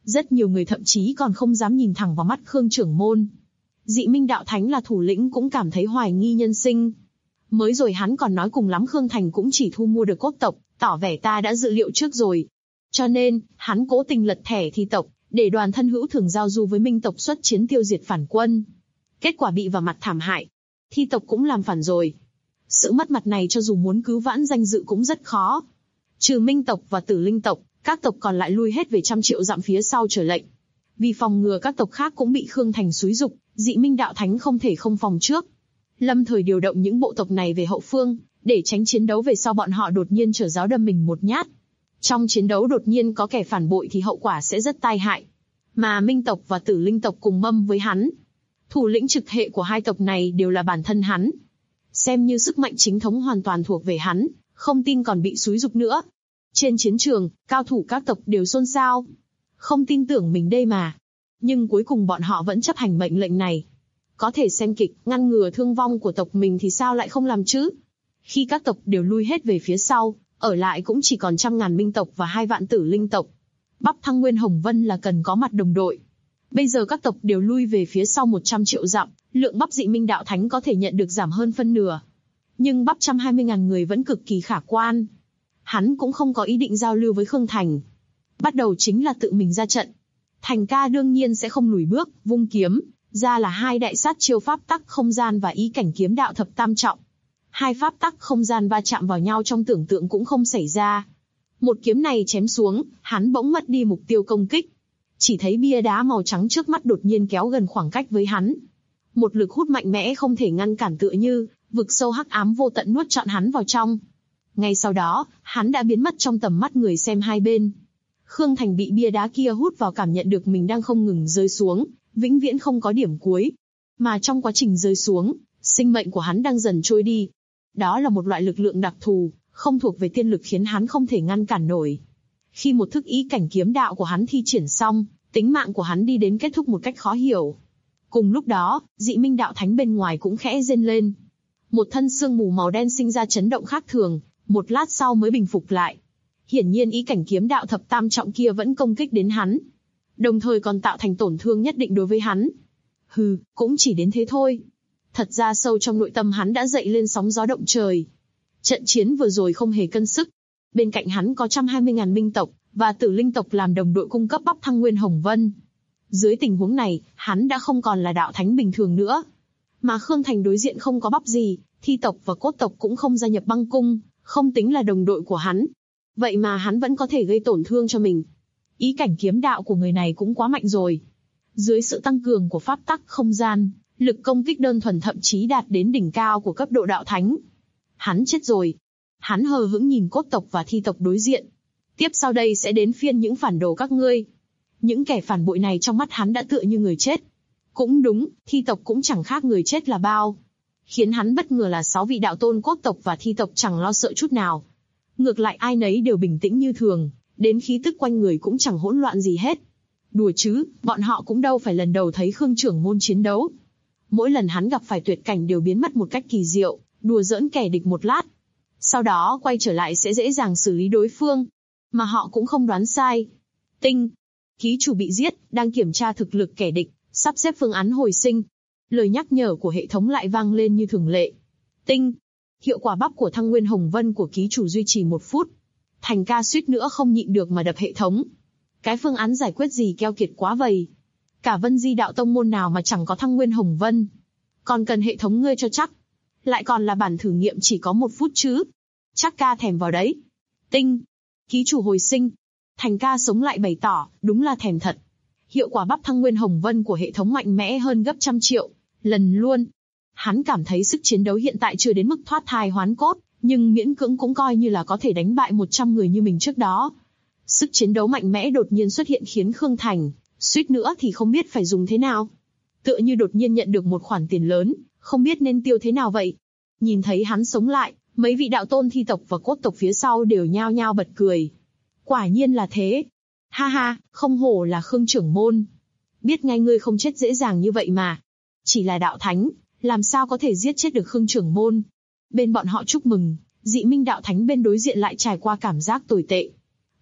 Rất nhiều người thậm chí còn không dám nhìn thẳng vào mắt Khương trưởng môn. Dị Minh Đạo Thánh là thủ lĩnh cũng cảm thấy hoài nghi nhân sinh. Mới rồi hắn còn nói cùng lắm Khương Thành cũng chỉ thu mua được cốt tộc, tỏ vẻ ta đã dự liệu trước rồi. Cho nên, hắn cố tình lật thẻ thi tộc, để đoàn thân hữu thường giao du với Minh tộc xuất chiến tiêu diệt phản quân. Kết quả bị vào mặt thảm hại. Thi tộc cũng làm phản rồi. Sự mất mặt này cho dù muốn cứu vãn danh dự cũng rất khó. Trừ Minh tộc và Tử Linh tộc, các tộc còn lại lui hết về trăm triệu dặm phía sau chờ lệnh. Vì phòng ngừa các tộc khác cũng bị Khương Thành xúi giục, Dị Minh Đạo Thánh không thể không phòng trước. Lâm thời điều động những bộ tộc này về hậu phương, để tránh chiến đấu về sau bọn họ đột nhiên trở giáo đâm mình một nhát. Trong chiến đấu đột nhiên có kẻ phản bội thì hậu quả sẽ rất tai hại. Mà Minh tộc và Tử Linh tộc cùng mâm với hắn. Thủ lĩnh trực hệ của hai tộc này đều là bản thân hắn. Xem như sức mạnh chính thống hoàn toàn thuộc về hắn, không tin còn bị xúi giục nữa. Trên chiến trường, cao thủ các tộc đều xôn xao. Không tin tưởng mình đây mà. Nhưng cuối cùng bọn họ vẫn chấp hành mệnh lệnh này. Có thể xem kịch, ngăn ngừa thương vong của tộc mình thì sao lại không làm chứ? Khi các tộc đều lui hết về phía sau, ở lại cũng chỉ còn 100.000 Minh tộc và 2 vạn Tử Linh tộc. Bắp Thăng Nguyên Hồng Vân là cần có mặt đồng đội. Bây giờ các tộc đều lui về phía sau 100 triệu dặm, lượng bắp Dị Minh Đạo Thánh có thể nhận được giảm hơn phân nửa. Nhưng bắp 120.000 người vẫn cực kỳ khả quan. Hắn cũng không có ý định giao lưu với Khương Thành. Bắt đầu chính là tự mình ra trận. Thành ca đương nhiên sẽ không lùi bước, vung kiếm, ra là 2 đại sát chiêu pháp tắc không gian và ý cảnh kiếm đạo thập tam trọng. 2 pháp tắc không gian va chạm vào nhau trong tưởng tượng cũng không xảy ra. Một kiếm này chém xuống, hắn bỗng mất đi mục tiêu công kích. Chỉ thấy bia đá màu trắng trước mắt đột nhiên kéo gần khoảng cách với hắn. Một lực hút mạnh mẽ không thể ngăn cản tựa như vực sâu hắc ám vô tận nuốt trọn hắn vào trong. Ngay sau đó, hắn đã biến mất trong tầm mắt người xem hai bên. Khương Thành bị bia đá kia hút vào cảm nhận được mình đang không ngừng rơi xuống, vĩnh viễn không có điểm cuối. Mà trong quá trình rơi xuống, sinh mệnh của hắn đang dần trôi đi. Đó là một loại lực lượng đặc thù, không thuộc về tiên lực khiến hắn không thể ngăn cản nổi. Khi một thức ý cảnh kiếm đạo của hắn thi triển xong, tính mạng của hắn đi đến kết thúc một cách khó hiểu. Cùng lúc đó, Dị Minh Đạo Thánh bên ngoài cũng khẽ rên lên. Một thân sương mù màu đen sinh ra chấn động khác thường, một lát sau mới bình phục lại. Hiển nhiên ý cảnh kiếm đạo thập tam trọng kia vẫn công kích đến hắn, đồng thời còn tạo thành tổn thương nhất định đối với hắn. Hừ, cũng chỉ đến thế thôi. Thật ra sâu trong nội tâm hắn đã dậy lên sóng gió động trời. Trận chiến vừa rồi không hề cân sức. Bên cạnh hắn có 120.000 Minh tộc và Tử Linh tộc làm đồng đội cung cấp bắp Thăng Nguyên Hồng Vân. Dưới tình huống này, hắn đã không còn là đạo thánh bình thường nữa. Mà Khương Thành đối diện không có bắp gì, thi tộc và cốt tộc cũng không gia nhập băng cung, không tính là đồng đội của hắn. Vậy mà hắn vẫn có thể gây tổn thương cho mình. Ý cảnh kiếm đạo của người này cũng quá mạnh rồi. Dưới sự tăng cường của pháp tắc không gian, lực công kích đơn thuần thậm chí đạt đến đỉnh cao của cấp độ đạo thánh. Hắn chết rồi. Hắn hờ hững nhìn cốt tộc và thi tộc đối diện. Tiếp sau đây sẽ đến phiên những phản đồ các ngươi. Những kẻ phản bội này trong mắt hắn đã tựa như người chết. Cũng đúng, thi tộc cũng chẳng khác người chết là bao. Khiến hắn bất ngờ là 6 vị đạo tôn cốt tộc và thi tộc chẳng lo sợ chút nào. Ngược lại ai nấy đều bình tĩnh như thường, đến khí tức quanh người cũng chẳng hỗn loạn gì hết. Đùa chứ, bọn họ cũng đâu phải lần đầu thấy Khương trưởng môn chiến đấu. Mỗi lần hắn gặp phải tuyệt cảnh đều biến mất một cách kỳ diệu, đùa giỡn kẻ địch một lát. Sau đó quay trở lại sẽ dễ dàng xử lý đối phương. Mà họ cũng không đoán sai. Tinh. Ký chủ bị giết, đang kiểm tra thực lực kẻ địch, sắp xếp phương án hồi sinh. Lời nhắc nhở của hệ thống lại vang lên như thường lệ. Tinh. Hiệu quả bắp của Thăng Nguyên Hồng Vân của ký chủ duy trì 1 phút. Thành ca suýt nữa không nhịn được mà đập hệ thống. Cái phương án giải quyết gì keo kiệt quá vậy. Cả Vân Di đạo tông môn nào mà chẳng có Thăng Nguyên Hồng Vân. Còn cần hệ thống ngươi cho chắc. Lại còn là bản thử nghiệm chỉ có 1 phút chứ. Chắc ca thèm vào đấy. Tinh. Ký chủ hồi sinh. Thành ca sống lại bày tỏ, đúng là thèm thật. Hiệu quả bắp Thăng Nguyên Hồng Vân của hệ thống mạnh mẽ hơn gấp 100 triệu lần luôn. Hắn cảm thấy sức chiến đấu hiện tại chưa đến mức thoát thai hoán cốt, nhưng miễn cưỡng cũng coi như là có thể đánh bại 100 người như mình trước đó. Sức chiến đấu mạnh mẽ đột nhiên xuất hiện khiến Khương Thành, suýt nữa thì không biết phải dùng thế nào. Tựa như đột nhiên nhận được một khoản tiền lớn, không biết nên tiêu thế nào vậy. Nhìn thấy hắn sống lại, mấy vị đạo tôn thi tộc và cốt tộc phía sau đều nhao nhao bật cười. Quả nhiên là thế. Ha ha, không hổ là Khương trưởng môn. Biết ngay ngươi không chết dễ dàng như vậy mà. Chỉ là đạo thánh, làm sao có thể giết chết được Khương trưởng môn. Bên bọn họ chúc mừng, Dị Minh Đạo Thánh bên đối diện lại trải qua cảm giác tồi tệ.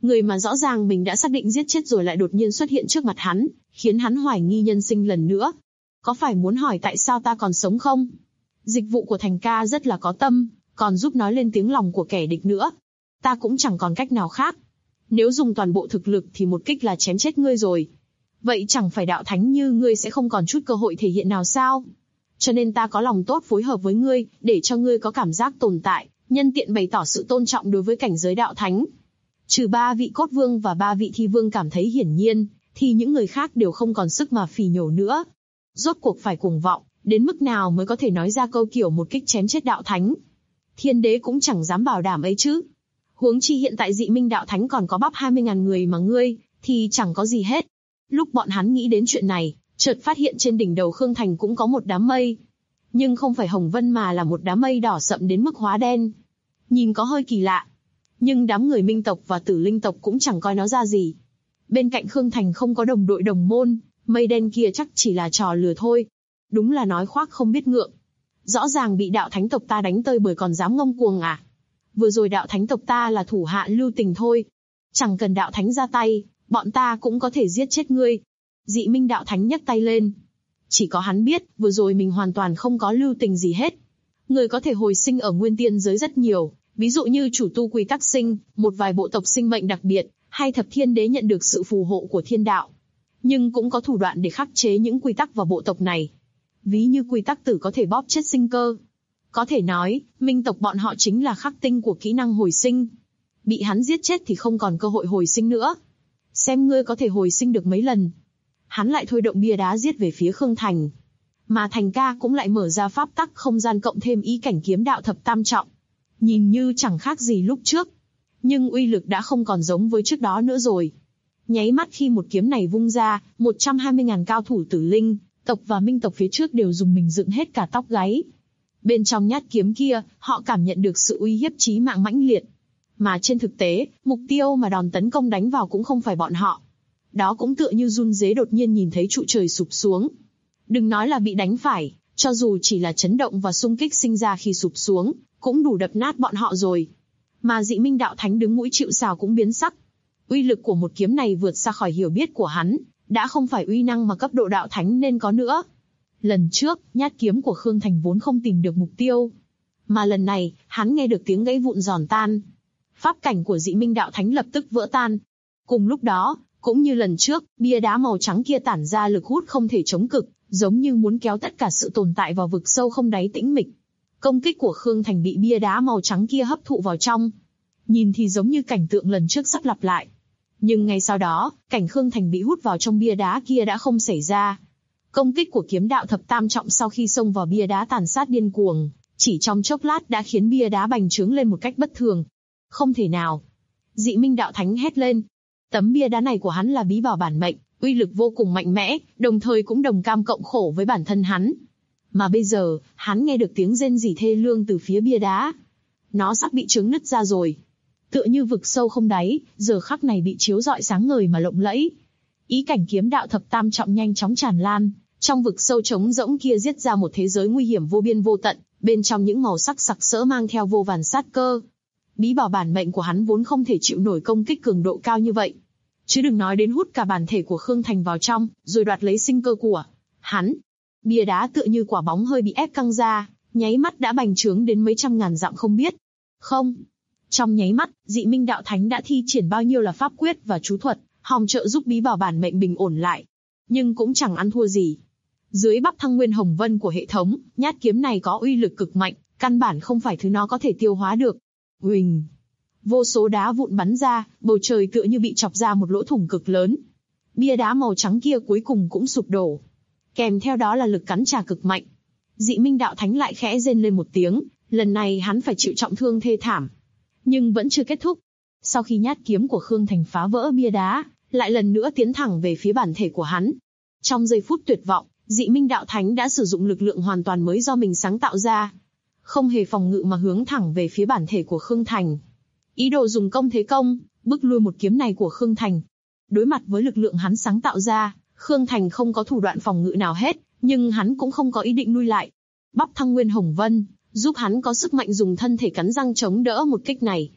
Người mà rõ ràng mình đã xác định giết chết rồi lại đột nhiên xuất hiện trước mặt hắn, khiến hắn hoài nghi nhân sinh lần nữa. Có phải muốn hỏi tại sao ta còn sống không? Dịch vụ của Thành ca rất là có tâm, còn giúp nói lên tiếng lòng của kẻ địch nữa. Ta cũng chẳng còn cách nào khác. Nếu dùng toàn bộ thực lực thì một kích là chém chết ngươi rồi. Vậy chẳng phải đạo thánh như ngươi sẽ không còn chút cơ hội thể hiện nào sao? Cho nên ta có lòng tốt phối hợp với ngươi, để cho ngươi có cảm giác tồn tại, nhân tiện bày tỏ sự tôn trọng đối với cảnh giới đạo thánh. Trừ 3 vị cốt vương và 3 vị thi vương cảm thấy hiển nhiên, thì những người khác đều không còn sức mà phỉ nhổ nữa. Rốt cuộc phải cuồng vọng, đến mức nào mới có thể nói ra câu kiểu một kích chém chết đạo thánh? Thiên đế cũng chẳng dám bảo đảm ấy chứ. Huống chi hiện tại dị minh đạo thánh còn có bắp 20.000 người mà ngươi, thì chẳng có gì hết. Lúc bọn hắn nghĩ đến chuyện này, chợt phát hiện trên đỉnh đầu Khương Thành cũng có một đám mây. Nhưng không phải hồng vân mà là một đám mây đỏ sậm đến mức hóa đen. Nhìn có hơi kỳ lạ. Nhưng đám người minh tộc và tử linh tộc cũng chẳng coi nó ra gì. Bên cạnh Khương Thành không có đồng đội đồng môn, mây đen kia chắc chỉ là trò lừa thôi. Đúng là nói khoác không biết ngượng. Rõ ràng bị đạo thánh tộc ta đánh tơi bời còn dám ngông cuồng à? Vừa rồi đạo thánh tộc ta là thủ hạ lưu tình thôi. Chẳng cần đạo thánh ra tay, bọn ta cũng có thể giết chết ngươi. Dị minh đạo thánh nhấc tay lên. Chỉ có hắn biết, vừa rồi mình hoàn toàn không có lưu tình gì hết. Người có thể hồi sinh ở nguyên tiên giới rất nhiều, ví dụ như chủ tu quy tắc sinh, một vài bộ tộc sinh mệnh đặc biệt, hay thập thiên đế nhận được sự phù hộ của thiên đạo. Nhưng cũng có thủ đoạn để khắc chế những quy tắc và bộ tộc này. Ví như quy tắc tử có thể bóp chết sinh cơ. Có thể nói, minh tộc bọn họ chính là khắc tinh của kỹ năng hồi sinh. Bị hắn giết chết thì không còn cơ hội hồi sinh nữa. Xem ngươi có thể hồi sinh được mấy lần. Hắn lại thôi động bia đá giết về phía Khương Thành. Mà Thành ca cũng lại mở ra pháp tắc không gian cộng thêm ý cảnh kiếm đạo thập tam trọng. Nhìn như chẳng khác gì lúc trước. Nhưng uy lực đã không còn giống với trước đó nữa rồi. Nháy mắt khi một kiếm này vung ra, 120.000 cao thủ tử linh, tộc và minh tộc phía trước đều dùng mình dựng hết cả tóc gáy. Bên trong nhát kiếm kia, họ cảm nhận được sự uy hiếp chí mạng mãnh liệt. Mà trên thực tế, mục tiêu mà đòn tấn công đánh vào cũng không phải bọn họ. Đó cũng tựa như run rế đột nhiên nhìn thấy trụ trời sụp xuống. Đừng nói là bị đánh phải, cho dù chỉ là chấn động và xung kích sinh ra khi sụp xuống, cũng đủ đập nát bọn họ rồi. Mà dị minh đạo thánh đứng mũi chịu sào cũng biến sắc. Uy lực của một kiếm này vượt xa khỏi hiểu biết của hắn, đã không phải uy năng mà cấp độ đạo thánh nên có nữa. Lần trước, nhát kiếm của Khương Thành vốn không tìm được mục tiêu. Mà lần này, hắn nghe được tiếng gãy vụn giòn tan. Pháp cảnh của dị minh đạo thánh lập tức vỡ tan. Cùng lúc đó, cũng như lần trước, bia đá màu trắng kia tản ra lực hút không thể chống cự, giống như muốn kéo tất cả sự tồn tại vào vực sâu không đáy tĩnh mịch. Công kích của Khương Thành bị bia đá màu trắng kia hấp thụ vào trong. Nhìn thì giống như cảnh tượng lần trước sắp lặp lại. Nhưng ngay sau đó, cảnh Khương Thành bị hút vào trong bia đá kia đã không xảy ra. Công kích của kiếm đạo thập tam trọng sau khi xông vào bia đá tàn sát điên cuồng, chỉ trong chốc lát đã khiến bia đá bành trướng lên một cách bất thường. Không thể nào. Dị minh đạo thánh hét lên. Tấm bia đá này của hắn là bí bảo bản mệnh, uy lực vô cùng mạnh mẽ, đồng thời cũng đồng cam cộng khổ với bản thân hắn. Mà bây giờ, hắn nghe được tiếng rên rỉ thê lương từ phía bia đá. Nó sắp bị trướng nứt ra rồi. Tựa như vực sâu không đáy, giờ khắc này bị chiếu rọi sáng ngời mà lộng lẫy. Ý cảnh kiếm đạo thập tam trọng nhanh chóng tràn lan, trong vực sâu trống rỗng kia giết ra một thế giới nguy hiểm vô biên vô tận, bên trong những màu sắc sặc sỡ mang theo vô vàn sát cơ. Bí bảo bản mệnh của hắn vốn không thể chịu nổi công kích cường độ cao như vậy. Chứ đừng nói đến hút cả bản thể của Khương Thành vào trong, rồi đoạt lấy sinh cơ của hắn. Bia đá tựa như quả bóng hơi bị ép căng ra, nháy mắt đã bành trướng đến mấy trăm ngàn dặm không biết. Không. Trong nháy mắt, dị minh đạo thánh đã thi triển bao nhiêu là pháp quyết và chú thuật, hòng trợ giúp bí bảo bản mệnh bình ổn lại. Nhưng cũng chẳng ăn thua gì. Dưới bắp thăng nguyên hồng vân của hệ thống, nhát kiếm này có uy lực cực mạnh, căn bản không phải thứ nó có thể tiêu hóa được. Huỳnh. Vô số đá vụn bắn ra, bầu trời tựa như bị chọc ra một lỗ thủng cực lớn. Bia đá màu trắng kia cuối cùng cũng sụp đổ. Kèm theo đó là lực cắn trả cực mạnh. Dị minh đạo thánh lại khẽ rên lên một tiếng, lần này hắn phải chịu trọng thương thê thảm. Nhưng vẫn chưa kết thúc. Sau khi nhát kiếm của Khương Thành phá vỡ bia đá, lại lần nữa tiến thẳng về phía bản thể của hắn. Trong giây phút tuyệt vọng, dị minh đạo thánh đã sử dụng lực lượng hoàn toàn mới do mình sáng tạo ra. Không hề phòng ngự mà hướng thẳng về phía bản thể của Khương Thành. Ý đồ dùng công thế công, bức lui một kiếm này của Khương Thành. Đối mặt với lực lượng hắn sáng tạo ra, Khương Thành không có thủ đoạn phòng ngự nào hết, nhưng hắn cũng không có ý định lui lại. Bắp thăng nguyên hồng vân, giúp hắn có sức mạnh dùng thân thể cắn răng chống đỡ một kích này.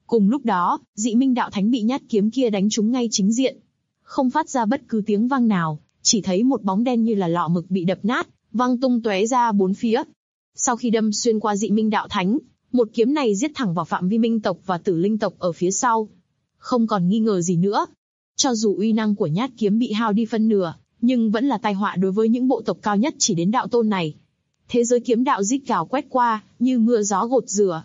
Cùng lúc đó, Dị Minh Đạo Thánh bị nhát kiếm kia đánh trúng ngay chính diện. Không phát ra bất cứ tiếng vang nào, chỉ thấy một bóng đen như là lọ mực bị đập nát, văng tung tóe ra bốn phía. Sau khi đâm xuyên qua Dị Minh Đạo Thánh, một kiếm này giết thẳng vào phạm vi Minh tộc và Tử Linh tộc ở phía sau. Không còn nghi ngờ gì nữa. Cho dù uy năng của nhát kiếm bị hao đi phân nửa, nhưng vẫn là tai họa đối với những bộ tộc cao nhất chỉ đến đạo tôn này. Thế giới kiếm đạo rít gào quét qua, như mưa gió gột rửa.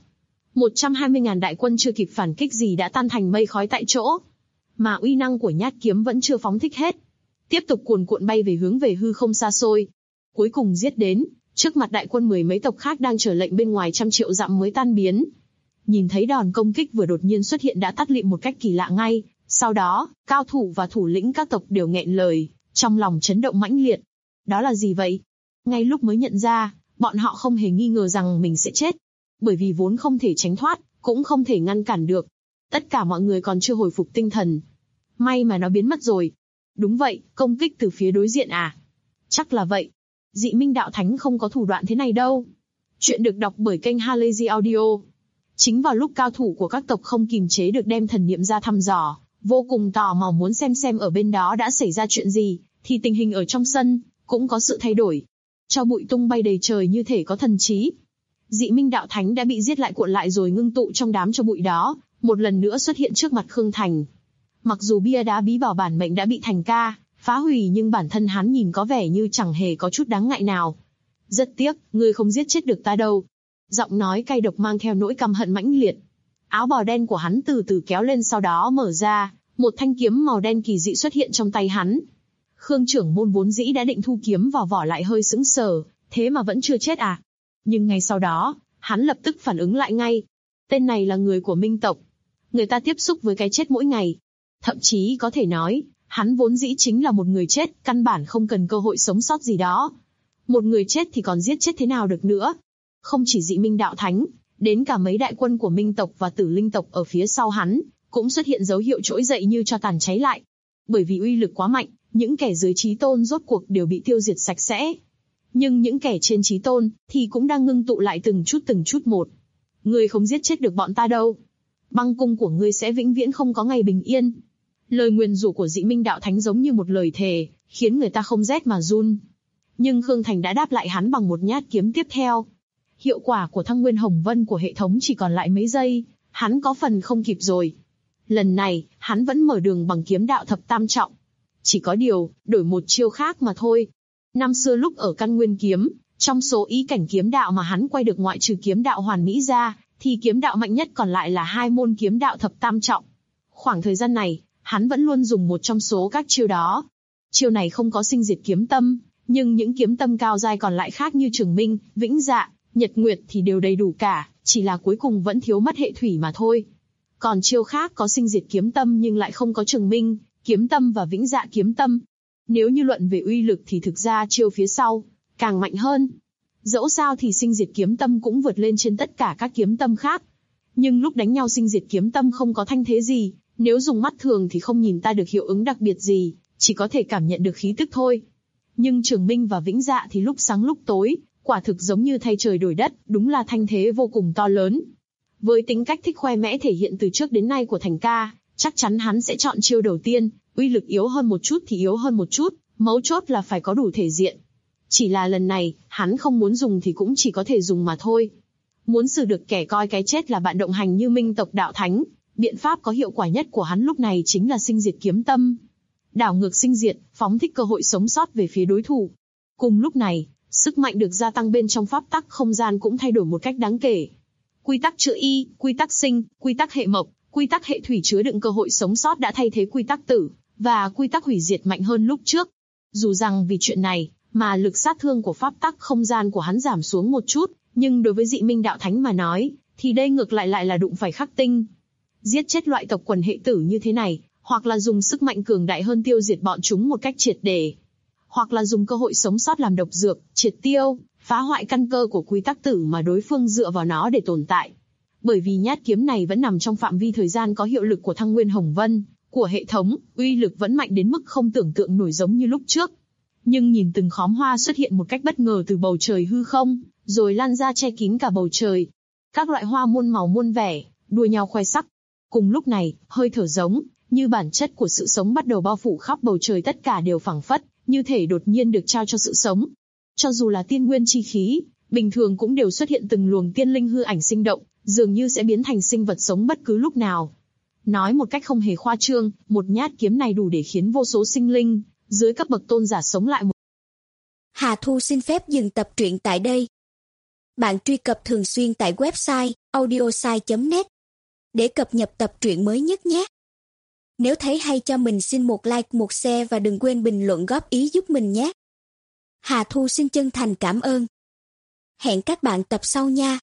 120.000 đại quân chưa kịp phản kích gì đã tan thành mây khói tại chỗ. Mà uy năng của nhát kiếm vẫn chưa phóng thích hết. Tiếp tục cuồn cuộn bay về hư không xa xôi. Cuối cùng giết đến, trước mặt đại quân mười mấy tộc khác đang chờ lệnh bên ngoài trăm triệu dặm mới tan biến. Nhìn thấy đòn công kích vừa đột nhiên xuất hiện đã tắt lịm một cách kỳ lạ ngay. Sau đó, cao thủ và thủ lĩnh các tộc đều nghẹn lời, trong lòng chấn động mãnh liệt. Đó là gì vậy? Ngay lúc mới nhận ra, bọn họ không hề nghi ngờ rằng mình sẽ chết. Bởi vì vốn không thể tránh thoát, cũng không thể ngăn cản được. Tất cả mọi người còn chưa hồi phục tinh thần. May mà nó biến mất rồi. Đúng vậy, công kích từ phía đối diện à? Chắc là vậy. Dị Minh Đạo Thánh không có thủ đoạn thế này đâu. Chuyện được đọc bởi kênh Halazy Audio. Chính vào lúc cao thủ của các tộc không kìm chế được đem thần niệm ra thăm dò, vô cùng tò mò muốn xem ở bên đó đã xảy ra chuyện gì, thì tình hình ở trong sân cũng có sự thay đổi. Cho bụi tung bay đầy trời như thể có thần trí. Dị Minh Đạo Thánh đã bị giết lại cuộn lại rồi ngưng tụ trong đám cho bụi đó, một lần nữa xuất hiện trước mặt Khương Thành. Mặc dù bia đá bí bảo bản mệnh đã bị Thành ca phá hủy, nhưng bản thân hắn nhìn có vẻ như chẳng hề có chút đáng ngại nào. Rất tiếc, ngươi không giết chết được ta đâu. Giọng nói cay độc mang theo nỗi căm hận mãnh liệt. Áo bào đen của hắn từ từ kéo lên, sau đó mở ra, một thanh kiếm màu đen kỳ dị xuất hiện trong tay hắn. Khương trưởng môn vốn dĩ đã định thu kiếm vào vỏ lại hơi sững sờ, thế mà vẫn chưa chết à? Nhưng ngay sau đó, hắn lập tức phản ứng lại ngay. Tên này là người của Minh tộc. Người ta tiếp xúc với cái chết mỗi ngày. Thậm chí có thể nói, hắn vốn dĩ chính là một người chết, căn bản không cần cơ hội sống sót gì đó. Một người chết thì còn giết chết thế nào được nữa? Không chỉ Dị Minh Đạo Thánh, đến cả mấy đại quân của Minh tộc và Tử Linh tộc ở phía sau hắn, cũng xuất hiện dấu hiệu trỗi dậy như tro tàn cháy lại. Bởi vì uy lực quá mạnh, những kẻ dưới chí tôn rốt cuộc đều bị tiêu diệt sạch sẽ. Nhưng những kẻ trên chí tôn thì cũng đang ngưng tụ lại từng chút một. Ngươi không giết chết được bọn ta đâu. Băng cung của ngươi sẽ vĩnh viễn không có ngày bình yên. Lời nguyền rủa của Dị Minh Đạo Thánh giống như một lời thề, khiến người ta không rét mà run. Nhưng Khương Thành đã đáp lại hắn bằng một nhát kiếm tiếp theo. Hiệu quả của Thăng Nguyên Hồng Vân của hệ thống chỉ còn lại mấy giây, hắn có phần không kịp rồi. Lần này, hắn vẫn mở đường bằng kiếm đạo thập tam trọng. Chỉ có điều, đổi một chiêu khác mà thôi. Năm xưa lúc ở Căn Nguyên Kiếm, trong số ý cảnh kiếm đạo mà hắn quay được ngoại trừ kiếm đạo hoàn mỹ ra, thì kiếm đạo mạnh nhất còn lại là hai môn kiếm đạo thập tam trọng. Khoảng thời gian này, hắn vẫn luôn dùng một trong số các chiêu đó. Chiêu này không có sinh diệt kiếm tâm, nhưng những kiếm tâm cao giai còn lại khác như Trường Minh, Vĩnh Dạ, Nhật Nguyệt thì đều đầy đủ cả, chỉ là cuối cùng vẫn thiếu mất hệ thủy mà thôi. Còn chiêu khác có sinh diệt kiếm tâm nhưng lại không có Trường Minh kiếm tâm và Vĩnh Dạ kiếm tâm. Nếu như luận về uy lực thì thực ra chiêu phía sau càng mạnh hơn. Dẫu sao thì sinh diệt kiếm tâm cũng vượt lên trên tất cả các kiếm tâm khác. Nhưng lúc đánh nhau sinh diệt kiếm tâm không có thanh thế gì, nếu dùng mắt thường thì không nhìn ta được hiệu ứng đặc biệt gì, chỉ có thể cảm nhận được khí tức thôi. Nhưng Trường Minh và Vĩnh Dạ thì lúc sáng lúc tối, quả thực giống như thay trời đổi đất, đúng là thanh thế vô cùng to lớn. Với tính cách thích khoe mẽ thể hiện từ trước đến nay của Thành ca, chắc chắn hắn sẽ chọn chiêu đầu tiên, uy lực yếu hơn một chút thì yếu hơn một chút, mấu chốt là phải có đủ thể diện. Chỉ là lần này, hắn không muốn dùng thì cũng chỉ có thể dùng mà thôi. Muốn xử được kẻ coi cái chết là bạn động hành như Minh tộc đạo thánh, biện pháp có hiệu quả nhất của hắn lúc này chính là sinh diệt kiếm tâm. Đảo ngược sinh diệt, phóng thích cơ hội sống sót về phía đối thủ. Cùng lúc này, sức mạnh được gia tăng bên trong pháp tắc không gian cũng thay đổi một cách đáng kể. Quy tắc chữ y, quy tắc sinh, quy tắc hệ mộc, quy tắc hệ thủy chứa đựng cơ hội sống sót đã thay thế quy tắc tử, và quy tắc hủy diệt mạnh hơn lúc trước. Dù rằng vì chuyện này, mà lực sát thương của pháp tắc không gian của hắn giảm xuống một chút, nhưng đối với Dị Minh Đạo Thánh mà nói, thì đây ngược lại là đụng phải khắc tinh. Giết chết loại tộc quần hệ tử như thế này, hoặc là dùng sức mạnh cường đại hơn tiêu diệt bọn chúng một cách triệt để, hoặc là dùng cơ hội sống sót làm độc dược, triệt tiêu, phá hoại căn cơ của quy tắc tử mà đối phương dựa vào nó để tồn tại. Bởi vì nhát kiếm này vẫn nằm trong phạm vi thời gian có hiệu lực của Thăng Nguyên Hồng Vân, của hệ thống, uy lực vẫn mạnh đến mức không tưởng tượng nổi giống như lúc trước. Nhưng nhìn từng khóm hoa xuất hiện một cách bất ngờ từ bầu trời hư không, rồi lan ra che kín cả bầu trời. Các loại hoa muôn màu muôn vẻ, đua nhau khoe sắc. Cùng lúc này, hơi thở giống, như bản chất của sự sống bắt đầu bao phủ khắp bầu trời, tất cả đều phảng phất, như thể đột nhiên được trao cho sự sống. Cho dù là tiên nguyên chi khí, bình thường cũng đều xuất hiện từng luồng tiên linh hư ảnh sinh động, dường như sẽ biến thành sinh vật sống bất cứ lúc nào. Nói một cách không hề khoa trương, một nhát kiếm này đủ để khiến vô số sinh linh, dưới cấp bậc tôn giả sống lại một. Hà Thu xin phép dừng tập truyện tại đây. Bạn truy cập thường xuyên tại website audiosai.net để cập nhật tập truyện mới nhất nhé. Nếu thấy hay cho mình xin một like, một share và đừng quên bình luận góp ý giúp mình nhé. Hà Thu xin chân thành cảm ơn. Hẹn các bạn tập sau nha.